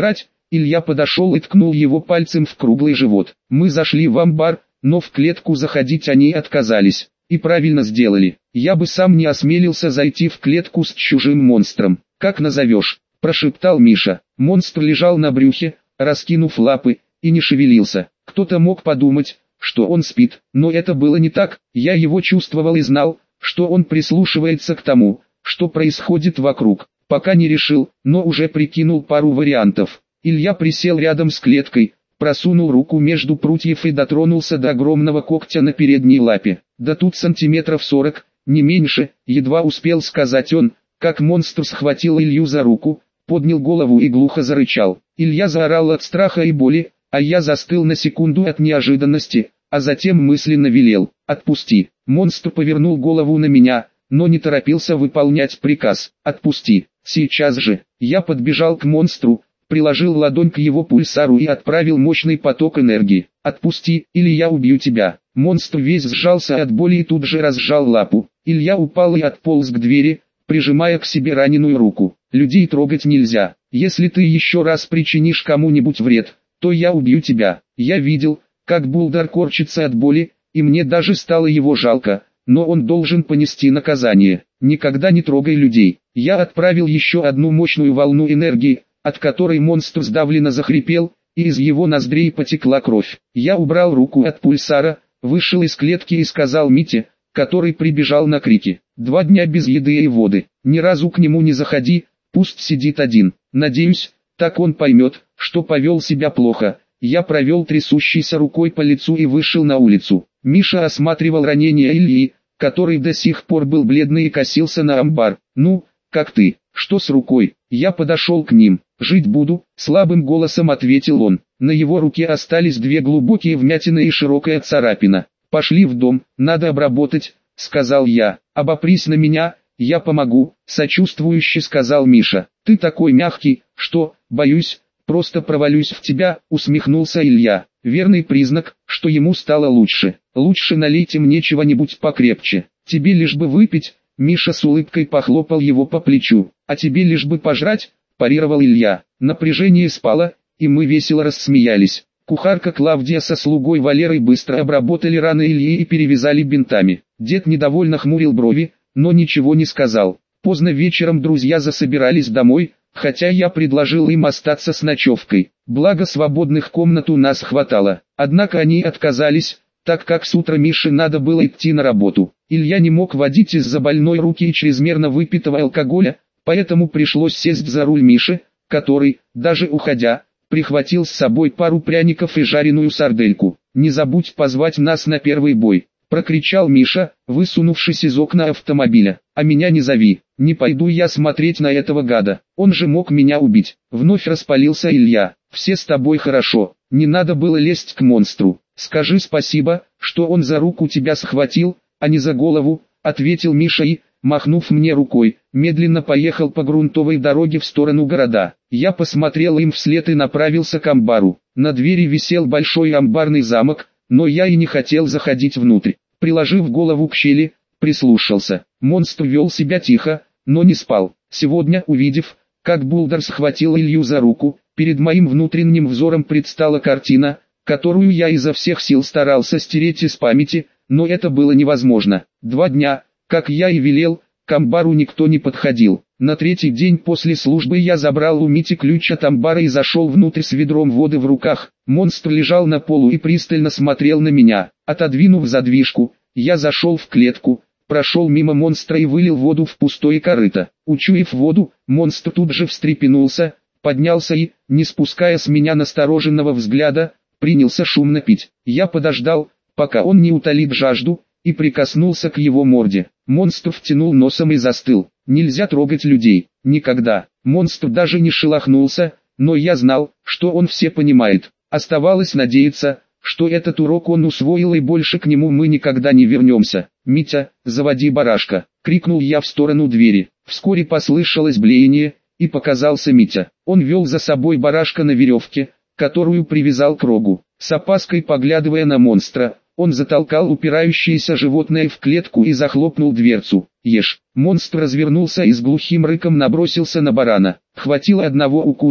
Илья подошел и ткнул его пальцем в круглый живот. Мы зашли в амбар, но в клетку заходить они отказались. И правильно сделали. Я бы сам не осмелился зайти в клетку с чужим монстром. «Как назовешь?» – прошептал Миша. Монстр лежал на брюхе, раскинув лапы, и не шевелился. Кто-то мог подумать, что он спит, но это было не так. Я его чувствовал и знал, что он прислушивается к тому, что происходит вокруг. Пока не решил, но уже прикинул пару вариантов. Илья присел рядом с клеткой, просунул руку между прутьев и дотронулся до огромного когтя на передней лапе. Да тут сантиметров сорок, не меньше, едва успел сказать он, как монстр схватил Илью за руку, поднял голову и глухо зарычал. Илья заорал от страха и боли, а я застыл на секунду от неожиданности, а затем мысленно велел: «Отпусти». Монстр повернул голову на меня, но не торопился выполнять приказ: «Отпусти, сейчас же». Я подбежал к монстру, приложил ладонь к его пульсару и отправил мощный поток энергии. «Отпусти, или я убью тебя». Монстр весь сжался от боли и тут же разжал лапу. Илья упал и отполз к двери, прижимая к себе раненую руку. «Людей трогать нельзя. Если ты еще раз причинишь кому-нибудь вред, то я убью тебя». Я видел, как Булдар корчится от боли, и мне даже стало его жалко, но он должен понести наказание. «Никогда не трогай людей». Я отправил еще одну мощную волну энергии, от которой монстр сдавленно захрипел, и из его ноздрей потекла кровь. Я убрал руку от пульсара, вышел из клетки и сказал Мите, который прибежал на крики: «Два дня без еды и воды, ни разу к нему не заходи, пусть сидит один». Надеюсь, так он поймет, что повел себя плохо. Я провел трясущейся рукой по лицу и вышел на улицу. Миша осматривал ранение Ильи, который до сих пор был бледный и косился на амбар. «Ну, как ты? Что с рукой?» Я подошел к ним. «Жить буду», — слабым голосом ответил он. На его руке остались две глубокие вмятины и широкая царапина. «Пошли в дом, надо обработать», — сказал я. «Обопрись на меня, я помогу», — сочувствующе сказал Миша. «Ты такой мягкий, что, боюсь, просто провалюсь в тебя», — усмехнулся Илья. Верный признак, что ему стало лучше. «Лучше налейте мне чего-нибудь покрепче. Тебе лишь бы выпить», — Миша с улыбкой похлопал его по плечу. «А тебе лишь бы пожрать», — парировал Илья. Напряжение спало, и мы весело рассмеялись. Кухарка Клавдия со слугой Валерой быстро обработали раны Ильи и перевязали бинтами. Дед недовольно хмурил брови, но ничего не сказал. Поздно вечером друзья засобирались домой, хотя я предложил им остаться с ночевкой. Благо свободных комнат у нас хватало. Однако они отказались, так как с утра Мише надо было идти на работу. Илья не мог водить из-за больной руки и чрезмерно выпитого алкоголя, поэтому пришлось сесть за руль Миши, который, даже уходя, прихватил с собой пару пряников и жареную сардельку. «Не забудь позвать нас на первый бой», — прокричал Миша, высунувшись из окна автомобиля. «А меня не зови, не пойду я смотреть на этого гада, он же мог меня убить». Вновь распалился Илья. «Все с тобой хорошо, не надо было лезть к монстру. Скажи спасибо, что он за руку тебя схватил, а не за голову», — ответил Миша и, махнув мне рукой, медленно поехал по грунтовой дороге в сторону города. Я посмотрел им вслед и направился к амбару. На двери висел большой амбарный замок, но я и не хотел заходить внутрь. Приложив голову к щели, прислушался. Монстр вел себя тихо, но не спал. Сегодня, увидев, как Булдар схватил Илью за руку, перед моим внутренним взором предстала картина, которую я изо всех сил старался стереть из памяти, но это было невозможно. Два дня, как я и велел, к амбару никто не подходил. На третий день после службы я забрал у Мити ключ от амбара и зашел внутрь с ведром воды в руках. Монстр лежал на полу и пристально смотрел на меня. Отодвинув задвижку, я зашел в клетку, прошел мимо монстра и вылил воду в пустое корыто. Учуяв воду, монстр тут же встрепенулся, поднялся и, не спуская с меня настороженного взгляда, принялся шумно пить. Я подождал, пока он не утолит жажду, и прикоснулся к его морде. Монстр втянул носом и застыл. Нельзя трогать людей. Никогда. Монстр даже не шелохнулся, но я знал, что он все понимает. Оставалось надеяться, что этот урок он усвоил и больше к нему мы никогда не вернемся. «Митя, заводи барашка!» — крикнул я в сторону двери. Вскоре послышалось блеяние, и показался Митя. Он вел за собой барашка на веревке, которую привязал к рогу. С опаской поглядывая на монстра, он затолкал упирающееся животное в клетку и захлопнул дверцу. «Ешь!» Монстр развернулся и с глухим рыком набросился на барана. Хватило одного укуса,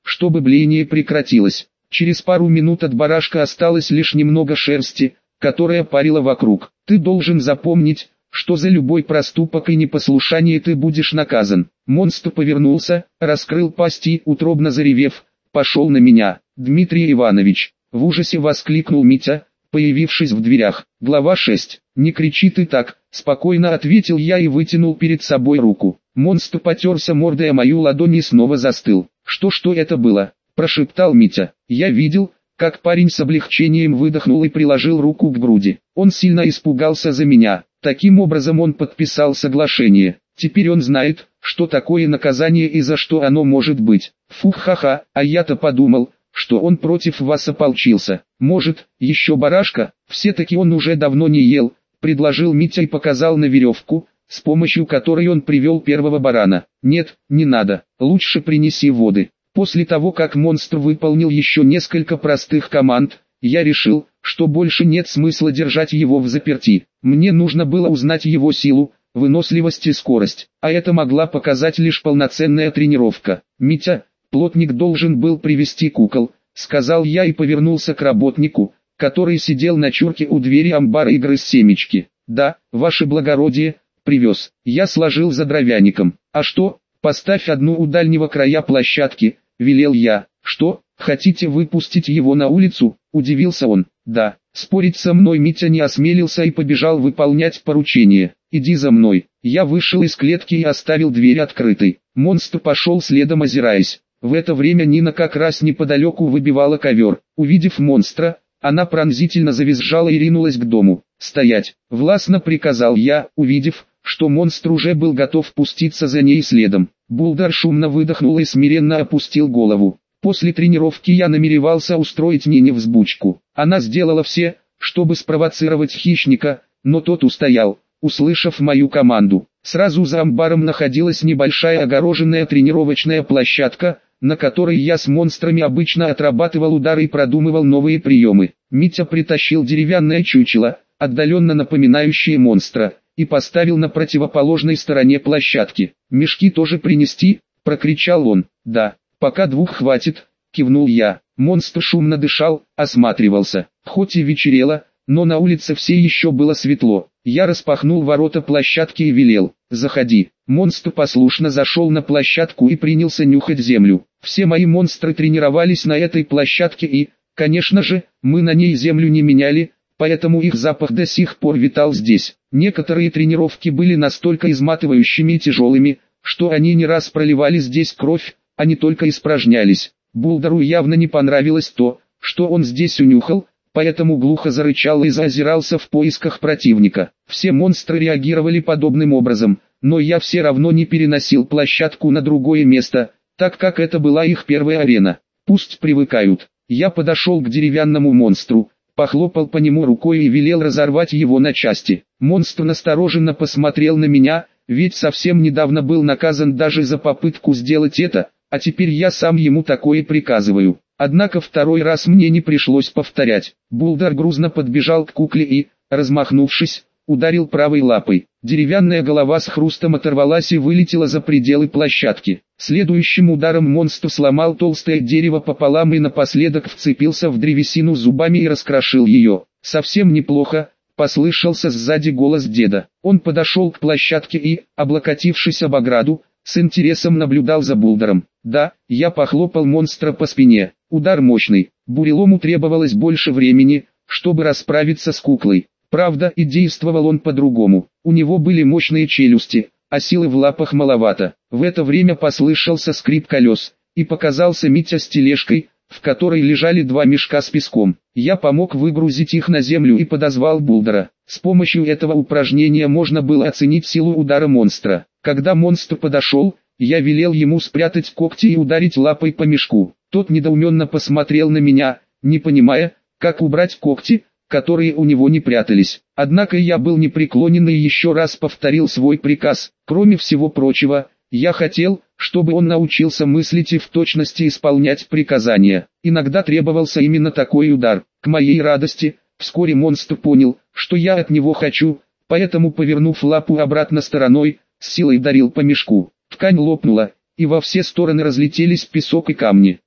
чтобы блеяние прекратилось. Через пару минут от барашка осталось лишь немного шерсти, которая парила вокруг. Ты должен запомнить, что за любой проступок и непослушание ты будешь наказан. Монстр повернулся, раскрыл пасть и, утробно заревев, пошел на меня. Дмитрий Иванович, в ужасе воскликнул Митя, появившись в дверях. Глава шесть. Не кричи ты так, спокойно ответил я и вытянул перед собой руку. Монстр потерся мордой о мою ладонь и снова застыл. Что что это было? Прошептал Митя. Я видел, как парень с облегчением выдохнул и приложил руку к груди. Он сильно испугался за меня. Таким образом он подписал соглашение. Теперь он знает, что такое наказание и за что оно может быть. Фух, ха-ха, а я-то подумал, что он против вас ополчился. Может, еще барашка? Все-таки он уже давно не ел, предложил Митя и показал на веревку, с помощью которой он привел первого барана. Нет, не надо, лучше принеси воды. После того, как монстр выполнил еще несколько простых команд, я решил, что больше нет смысла держать его взаперти. Мне нужно было узнать его силу, выносливость и скорость, а это могла показать лишь полноценная тренировка. «Митя, плотник должен был привести кукол», — сказал я и повернулся к работнику, который сидел на чурке у двери амбара и грыз семечки. «Да, ваше благородие, привез». Я сложил за дровяником. «А что, поставь одну у дальнего края площадки», — велел я. «Что, хотите выпустить его на улицу?» — удивился он. «Да». Спорить со мной Митя не осмелился и побежал выполнять поручение. «Иди за мной». Я вышел из клетки и оставил дверь открытой. Монстр пошел следом, озираясь. В это время Нина как раз неподалеку выбивала ковер. Увидев монстра, она пронзительно завизжала и ринулась к дому. «Стоять!» — властно приказал я, увидев, что монстр уже был готов пуститься за ней следом. Булдар шумно выдохнул и смиренно опустил голову. После тренировки я намеревался устроить Нине взбучку. Она сделала все, чтобы спровоцировать хищника, но тот устоял, услышав мою команду. Сразу за амбаром находилась небольшая огороженная тренировочная площадка, на которой я с монстрами обычно отрабатывал удары и продумывал новые приемы. Митя притащил деревянное чучело, отдаленно напоминающее монстра, и поставил на противоположной стороне площадки. «Мешки тоже принести?» — прокричал он. «Да, пока двух хватит», — кивнул я. Монстр шумно дышал, осматривался. Хоть и вечерело, но на улице все еще было светло. Я распахнул ворота площадки и велел: «Заходи». Монстр послушно зашел на площадку и принялся нюхать землю. Все мои монстры тренировались на этой площадке и, конечно же, мы на ней землю не меняли, поэтому их запах до сих пор витал здесь. Некоторые тренировки были настолько изматывающими и тяжелыми, что они не раз проливали здесь кровь, а не только испражнялись. Булдару явно не понравилось то, что он здесь унюхал, поэтому глухо зарычал и заозирался в поисках противника. Все монстры реагировали подобным образом, но я все равно не переносил площадку на другое место, так как это была их первая арена. Пусть привыкают. Я подошел к деревянному монстру, похлопал по нему рукой и велел разорвать его на части. Монстр настороженно посмотрел на меня, ведь совсем недавно был наказан даже за попытку сделать это, а теперь я сам ему такое приказываю. Однако второй раз мне не пришлось повторять. Булдар грузно подбежал к кукле и, размахнувшись, ударил правой лапой. Деревянная голова с хрустом оторвалась и вылетела за пределы площадки. Следующим ударом монстр сломал толстое дерево пополам и напоследок вцепился в древесину зубами и раскрошил ее. «Совсем неплохо», — послышался сзади голос деда. Он подошел к площадке и, облокотившись об ограду, с интересом наблюдал за Булдаром. «Да», — я похлопал монстра по спине. Удар мощный. Бурелому требовалось больше времени, чтобы расправиться с куклой. Правда, и действовал он по-другому. У него были мощные челюсти, а силы в лапах маловато. В это время послышался скрип колес, и показался Митя с тележкой, в которой лежали два мешка с песком. Я помог выгрузить их на землю и подозвал Булдара. С помощью этого упражнения можно было оценить силу удара монстра. Когда монстр подошел, я велел ему спрятать когти и ударить лапой по мешку. Тот недоуменно посмотрел на меня, не понимая, как убрать когти, которые у него не прятались. Однако я был непреклонен и еще раз повторил свой приказ. Кроме всего прочего, я хотел, чтобы он научился мыслить и в точности исполнять приказания. Иногда требовался именно такой удар. К моей радости, вскоре монстр понял, что я от него хочу, поэтому, повернув лапу обратно стороной, с силой дарил по мешку. Ткань лопнула, и во все стороны разлетелись песок и камни.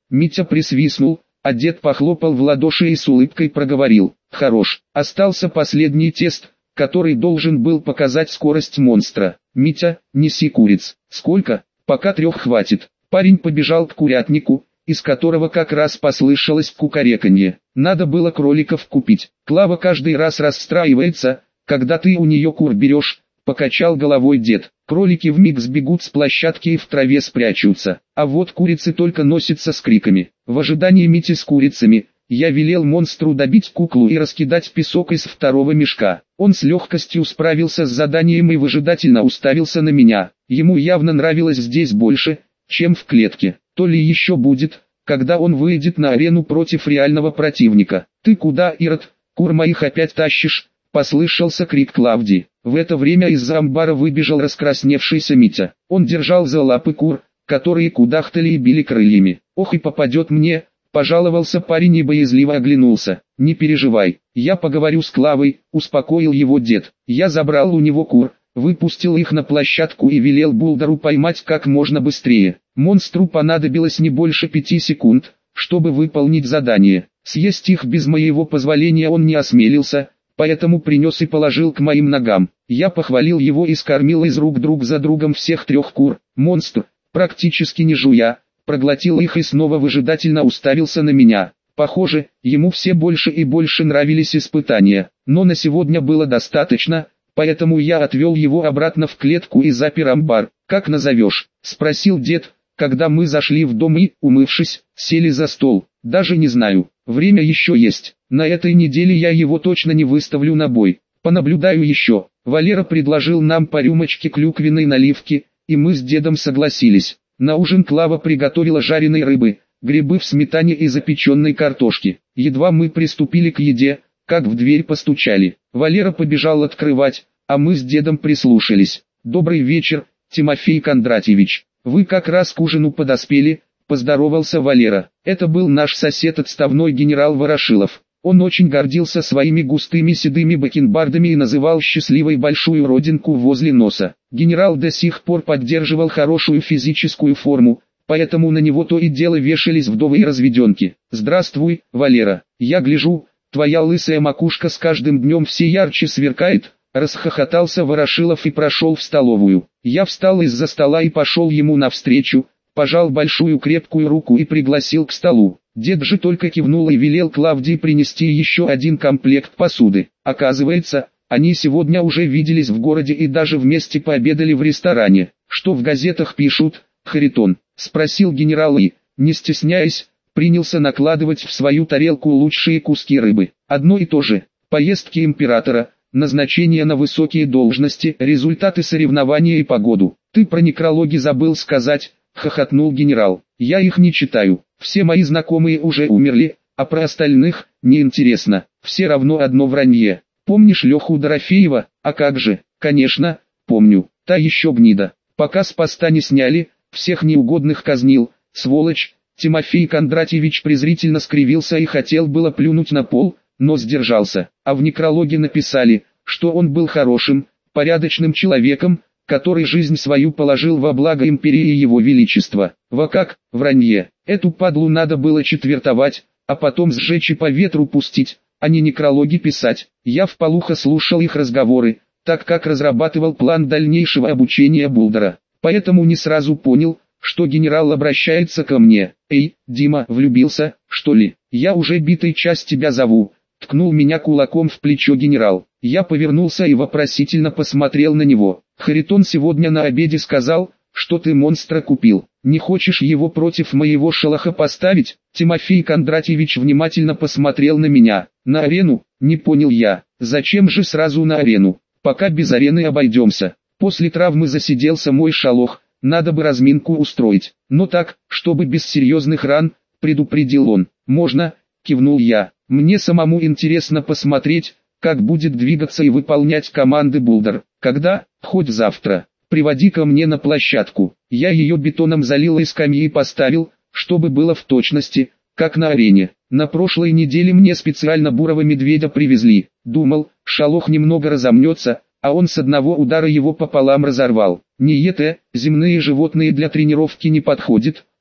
Митя присвистнул, а дед похлопал в ладоши и с улыбкой проговорил: «Хорош». Остался последний тест, который должен был показать скорость монстра. «Митя, неси куриц». «Сколько?» «Пока трех хватит». Парень побежал к курятнику, из которого как раз послышалось кукареканье. Надо было кроликов купить. Клава каждый раз расстраивается, когда ты у нее кур берешь, покачал головой дед. Кролики вмиг сбегут с площадки и в траве спрячутся, а вот курицы только носятся с криками. В ожидании Мити с курицами, я велел монстру добить куклу и раскидать песок из второго мешка. Он с легкостью справился с заданием и выжидательно уставился на меня. Ему явно нравилось здесь больше, чем в клетке. То ли еще будет, когда он выйдет на арену против реального противника. «Ты куда, Ирод? Кур моих опять тащишь?» — послышался крик Клавдии. В это время из-за амбара выбежал раскрасневшийся Митя. Он держал за лапы кур, которые кудахтали и били крыльями. «Ох и попадет мне!» — пожаловался парень и боязливо оглянулся. «Не переживай, я поговорю с Клавой», — успокоил его дед. Я забрал у него кур, выпустил их на площадку и велел Булдеру поймать как можно быстрее. Монстру понадобилось не больше пяти секунд, чтобы выполнить задание. Съесть их без моего позволения он не осмелился, поэтому принес и положил к моим ногам. Я похвалил его и скормил из рук друг за другом всех трех кур. Монстр, практически не жуя, проглотил их и снова выжидательно уставился на меня. Похоже, ему все больше и больше нравились испытания, но на сегодня было достаточно, поэтому я отвел его обратно в клетку и запер амбар. «Как назовешь?» — спросил дед, когда мы зашли в дом и, умывшись, сели за стол. «Даже не знаю, время еще есть, на этой неделе я его точно не выставлю на бой. Понаблюдаю еще». Валера предложил нам по рюмочке клюквенной наливки, и мы с дедом согласились. На ужин Клава приготовила жареной рыбы, грибы в сметане и запеченной картошки. Едва мы приступили к еде, как в дверь постучали. Валера побежал открывать, а мы с дедом прислушались. «Добрый вечер, Тимофей Кондратьевич. Вы как раз к ужину подоспели», — поздоровался Валера. Это был наш сосед отставной генерал Ворошилов. Он очень гордился своими густыми седыми бакенбардами и называл счастливой большую родинку возле носа. Генерал до сих пор поддерживал хорошую физическую форму, поэтому на него то и дело вешались вдовы и разведенки. «Здравствуй, Валера. Я гляжу, твоя лысая макушка с каждым днем все ярче сверкает», — расхохотался Ворошилов и прошел в столовую. Я встал из-за стола и пошел ему навстречу, пожал большую крепкую руку и пригласил к столу. Дед же только кивнул и велел Клавдии принести еще один комплект посуды. Оказывается, они сегодня уже виделись в городе и даже вместе пообедали в ресторане. «Что в газетах пишут, Харитон?» — спросил генерал и, не стесняясь, принялся накладывать в свою тарелку лучшие куски рыбы. Одно и то же: поездки императора, назначение на высокие должности, результаты соревнования и погоду. «Ты про некрологи забыл сказать», — хохотнул генерал. «Я их не читаю. Все мои знакомые уже умерли, а про остальных неинтересно. Все равно одно вранье. Помнишь Леху Дорофеева? А как же?» «Конечно, помню. Та еще гнида. Пока с поста не сняли, всех неугодных казнил, сволочь». Тимофей Кондратьевич презрительно скривился и хотел было плюнуть на пол, но сдержался. А в некрологе написали, что он был хорошим, порядочным человеком, который жизнь свою положил во благо империи и его величества. Во как, вранье. Эту падлу надо было четвертовать, а потом сжечь и по ветру пустить, а не некрологи писать. Я вполуха слушал их разговоры, так как разрабатывал план дальнейшего обучения Булдера. Поэтому не сразу понял, что генерал обращается ко мне. «Эй, Дима, влюбился, что ли? Я уже битый час тебя зову», — ткнул меня кулаком в плечо генерал. Я повернулся и вопросительно посмотрел на него. «Харитон сегодня на обеде сказал, что ты монстра купил. Не хочешь его против моего шалаха поставить?» Тимофей Кондратьевич внимательно посмотрел на меня. «На арену?» — не понял я. «Зачем же сразу на арену? Пока без арены обойдемся. После травмы засиделся мой шалох, надо бы разминку устроить. Но так, чтобы без серьезных ран», — предупредил он. «Можно?» — кивнул я. «Мне самому интересно посмотреть, как будет двигаться и выполнять команды Булдер. Когда? Хоть завтра. Приводи ко мне на площадку». Я ее бетоном залил и скамьи поставил, чтобы было в точности, как на арене. На прошлой неделе мне специально бурого медведя привезли. Думал, шалох немного разомнется, а он с одного удара его пополам разорвал. «Не ете, земные животные для тренировки не подходят»,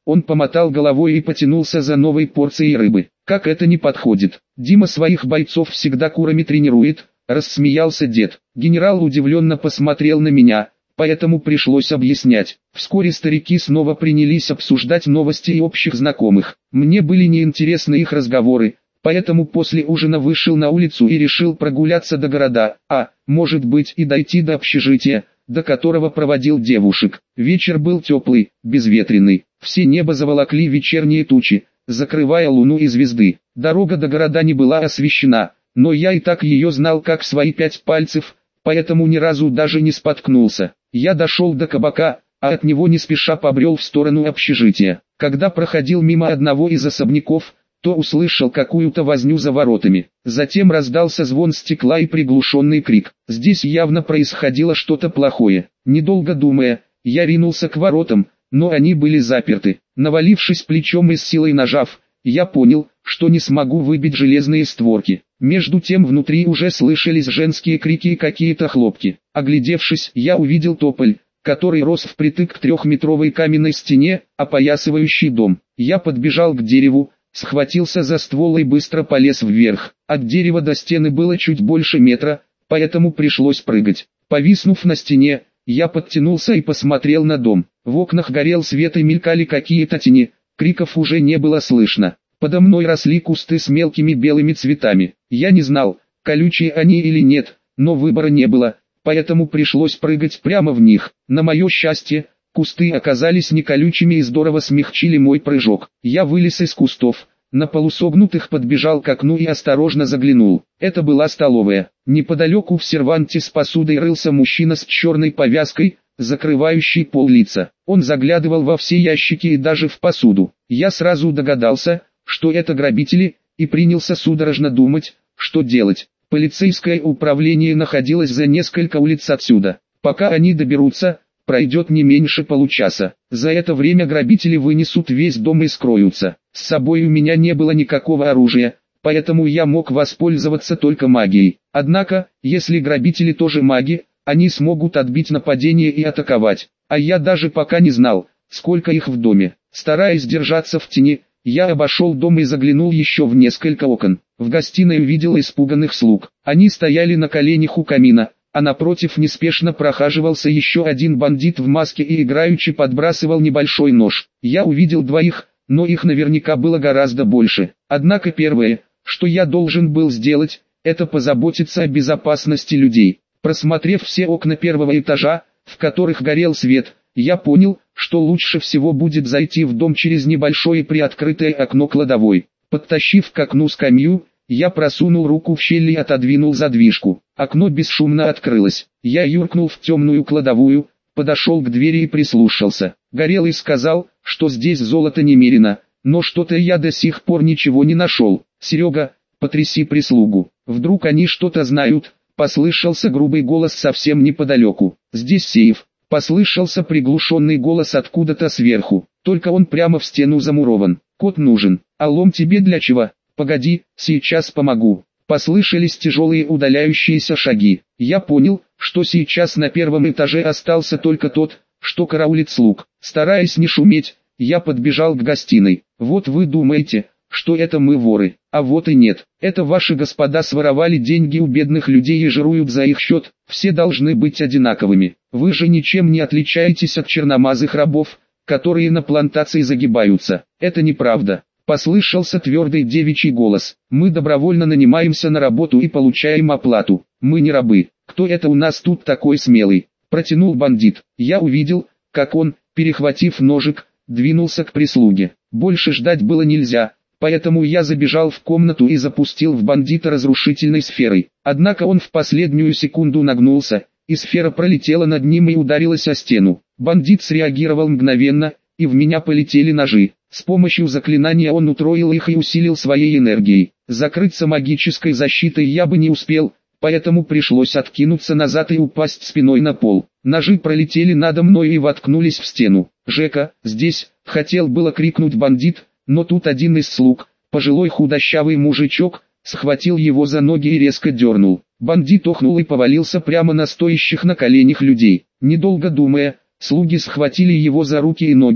Он помотал головой и потянулся за новой порцией рыбы. Как это не подходит? Дима своих бойцов всегда курами тренирует, рассмеялся дед. Генерал удивленно посмотрел на меня, поэтому пришлось объяснять. Вскоре старики снова принялись обсуждать новости и общих знакомых. Мне были неинтересны их разговоры, поэтому после ужина вышел на улицу и решил прогуляться до города, а, может быть, и дойти до общежития, до которого проводил девушек. Вечер был теплый, безветренный. Все небо заволокли вечерние тучи, закрывая луну и звезды. Дорога до города не была освещена, но я и так ее знал как свои пять пальцев, поэтому ни разу даже не споткнулся. Я дошел до кабака, а от него не спеша побрел в сторону общежития. Когда проходил мимо одного из особняков, то услышал какую-то возню за воротами. Затем раздался звон стекла и приглушенный крик. Здесь явно происходило что-то плохое. Недолго думая, я ринулся к воротам, но они были заперты. Навалившись плечом и с силой нажав, я понял, что не смогу выбить железные створки. Между тем внутри уже слышались женские крики и какие-то хлопки. Оглядевшись, я увидел тополь, который рос впритык к трехметровой каменной стене, опоясывающей дом. Я подбежал к дереву, схватился за ствол и быстро полез вверх. От дерева до стены было чуть больше метра, поэтому пришлось прыгать. Повиснув на стене, я подтянулся и посмотрел на дом. В окнах горел свет и мелькали какие-то тени, криков уже не было слышно. Подо мной росли кусты с мелкими белыми цветами. Я не знал, колючие они или нет, но выбора не было, поэтому пришлось прыгать прямо в них. На мое счастье, кусты оказались не колючими и здорово смягчили мой прыжок. Я вылез из кустов, на полусогнутых подбежал к окну и осторожно заглянул. Это была столовая. Неподалеку в серванте с посудой рылся мужчина с черной повязкой, закрывающей пол лица. Он заглядывал во все ящики и даже в посуду. Я сразу догадался, что это грабители, и принялся судорожно думать, что делать. Полицейское управление находилось за несколько улиц отсюда. Пока они доберутся, пройдет не меньше получаса. За это время грабители вынесут весь дом и скроются. С собой у меня не было никакого оружия, поэтому я мог воспользоваться только магией. Однако, если грабители тоже маги, они смогут отбить нападение и атаковать. А я даже пока не знал, сколько их в доме. Стараясь держаться в тени, я обошел дом и заглянул еще в несколько окон. В гостиной увидел испуганных слуг. Они стояли на коленях у камина, а напротив неспешно прохаживался еще один бандит в маске и играючи подбрасывал небольшой нож. Я увидел двоих, но их наверняка было гораздо больше. Однако первое, что я должен был сделать, это позаботиться о безопасности людей. Просмотрев все окна первого этажа, в которых горел свет, я понял, что лучше всего будет зайти в дом через небольшое приоткрытое окно кладовой. Подтащив к окну скамью, я просунул руку в щель и отодвинул задвижку. Окно бесшумно открылось. Я юркнул в темную кладовую, подошел к двери и прислушался. Горелый сказал, что здесь золото немерено, но что-то я до сих пор ничего не нашел. «Серега, потряси прислугу. Вдруг они что-то знают», — послышался грубый голос совсем неподалеку. «Здесь сейф». Послышался приглушенный голос откуда-то сверху. Только он прямо в стену замурован. Код нужен. А лом тебе для чего? Погоди, сейчас помогу. Послышались тяжелые удаляющиеся шаги. Я понял, что сейчас на первом этаже остался только тот, что караулит слуг. Стараясь не шуметь, я подбежал к гостиной. Вот вы думаете, что это мы воры, а вот и нет. Это ваши господа своровали деньги у бедных людей и жируют за их счет. Все должны быть одинаковыми. Вы же ничем не отличаетесь от черномазых рабов, которые на плантации загибаются. Это неправда. Послышался твердый девичий голос. Мы добровольно нанимаемся на работу и получаем оплату. Мы не рабы. Кто это у нас тут такой смелый? Протянул бандит. Я увидел, как он, перехватив ножик, двинулся к прислуге. Больше ждать было нельзя, поэтому я забежал в комнату и запустил в бандита разрушительной сферой. Однако он в последнюю секунду нагнулся, и сфера пролетела над ним и ударилась о стену. Бандит среагировал мгновенно, и в меня полетели ножи. С помощью заклинания он утроил их и усилил своей энергией. Закрыться магической защитой я бы не успел, поэтому пришлось откинуться назад и упасть спиной на пол. Ножи пролетели надо мной и воткнулись в стену. «Жека, здесь!» — хотел было крикнуть бандит, но тут один из слуг, пожилой худощавый мужичок, схватил его за ноги и резко дернул. Бандит охнул и повалился прямо на стоящих на коленях людей. Недолго думая, слуги схватили его за руки и ноги,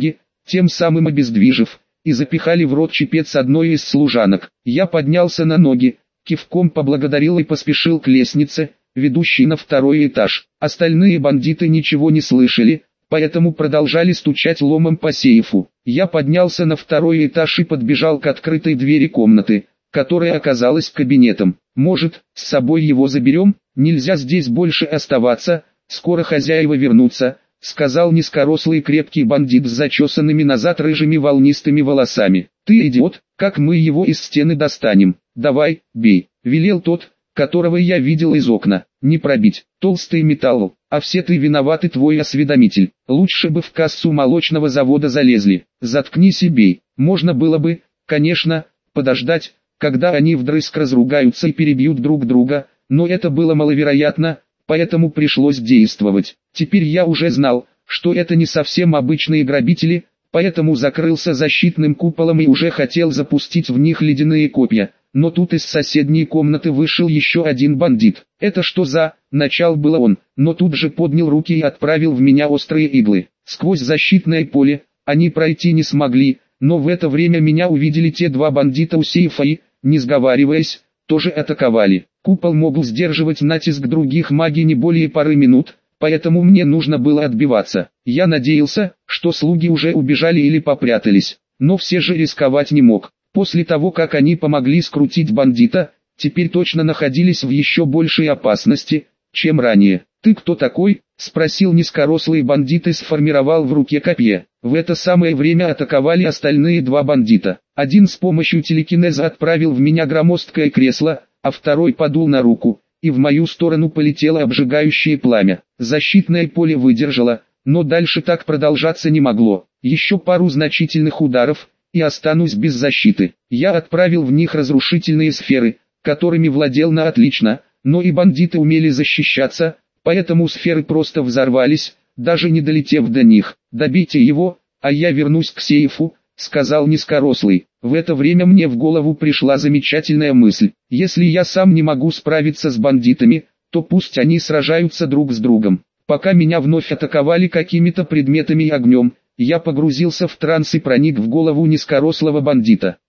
тем самым обездвижив, и запихали в рот чепец одной из служанок. Я поднялся на ноги, кивком поблагодарил и поспешил к лестнице, ведущей на второй этаж. Остальные бандиты ничего не слышали, поэтому продолжали стучать ломом по сейфу. Я поднялся на второй этаж и подбежал к открытой двери комнаты, которая оказалась кабинетом. «Может, с собой его заберем? Нельзя здесь больше оставаться, скоро хозяева вернутся», — сказал низкорослый крепкий бандит с зачесанными назад рыжими волнистыми волосами. «Ты идиот, как мы его из стены достанем? Давай, бей», — велел тот, которого я видел из окна. «Не пробить, толстый металл, а все ты виноват и твой осведомитель. Лучше бы в кассу молочного завода залезли. Заткнись и бей». Можно было бы, конечно, подождать, когда они вдрызг разругаются и перебьют друг друга, но это было маловероятно, поэтому пришлось действовать. Теперь я уже знал, что это не совсем обычные грабители, поэтому закрылся защитным куполом и уже хотел запустить в них ледяные копья. Но тут из соседней комнаты вышел еще один бандит. «Это что за...» — начал было он, но тут же поднял руки и отправил в меня острые иглы. Сквозь защитное поле они пройти не смогли, но в это время меня увидели те два бандита у сейфа и, не сговариваясь, тоже атаковали. Купол мог сдерживать натиск других магий не более пары минут, поэтому мне нужно было отбиваться. Я надеялся, что слуги уже убежали или попрятались, но все же рисковать не мог. После того, как они помогли скрутить бандита, теперь точно находились в еще большей опасности, чем ранее. «Ты кто такой?» — спросил низкорослый бандит и сформировал в руке копье. В это самое время атаковали остальные два бандита. Один с помощью телекинеза отправил в меня громоздкое кресло, а второй подул на руку, и в мою сторону полетело обжигающее пламя. Защитное поле выдержало, но дальше так продолжаться не могло. Еще пару значительных ударов, и останусь без защиты. Я отправил в них разрушительные сферы, которыми владел на отлично, но и бандиты умели защищаться, поэтому сферы просто взорвались, даже не долетев до них. «Добейте его, а я вернусь к сейфу», — сказал низкорослый. В это время мне в голову пришла замечательная мысль. Если я сам не могу справиться с бандитами, то пусть они сражаются друг с другом. Пока меня вновь атаковали какими-то предметами и огнем, я погрузился в транс и проник в голову низкорослого бандита.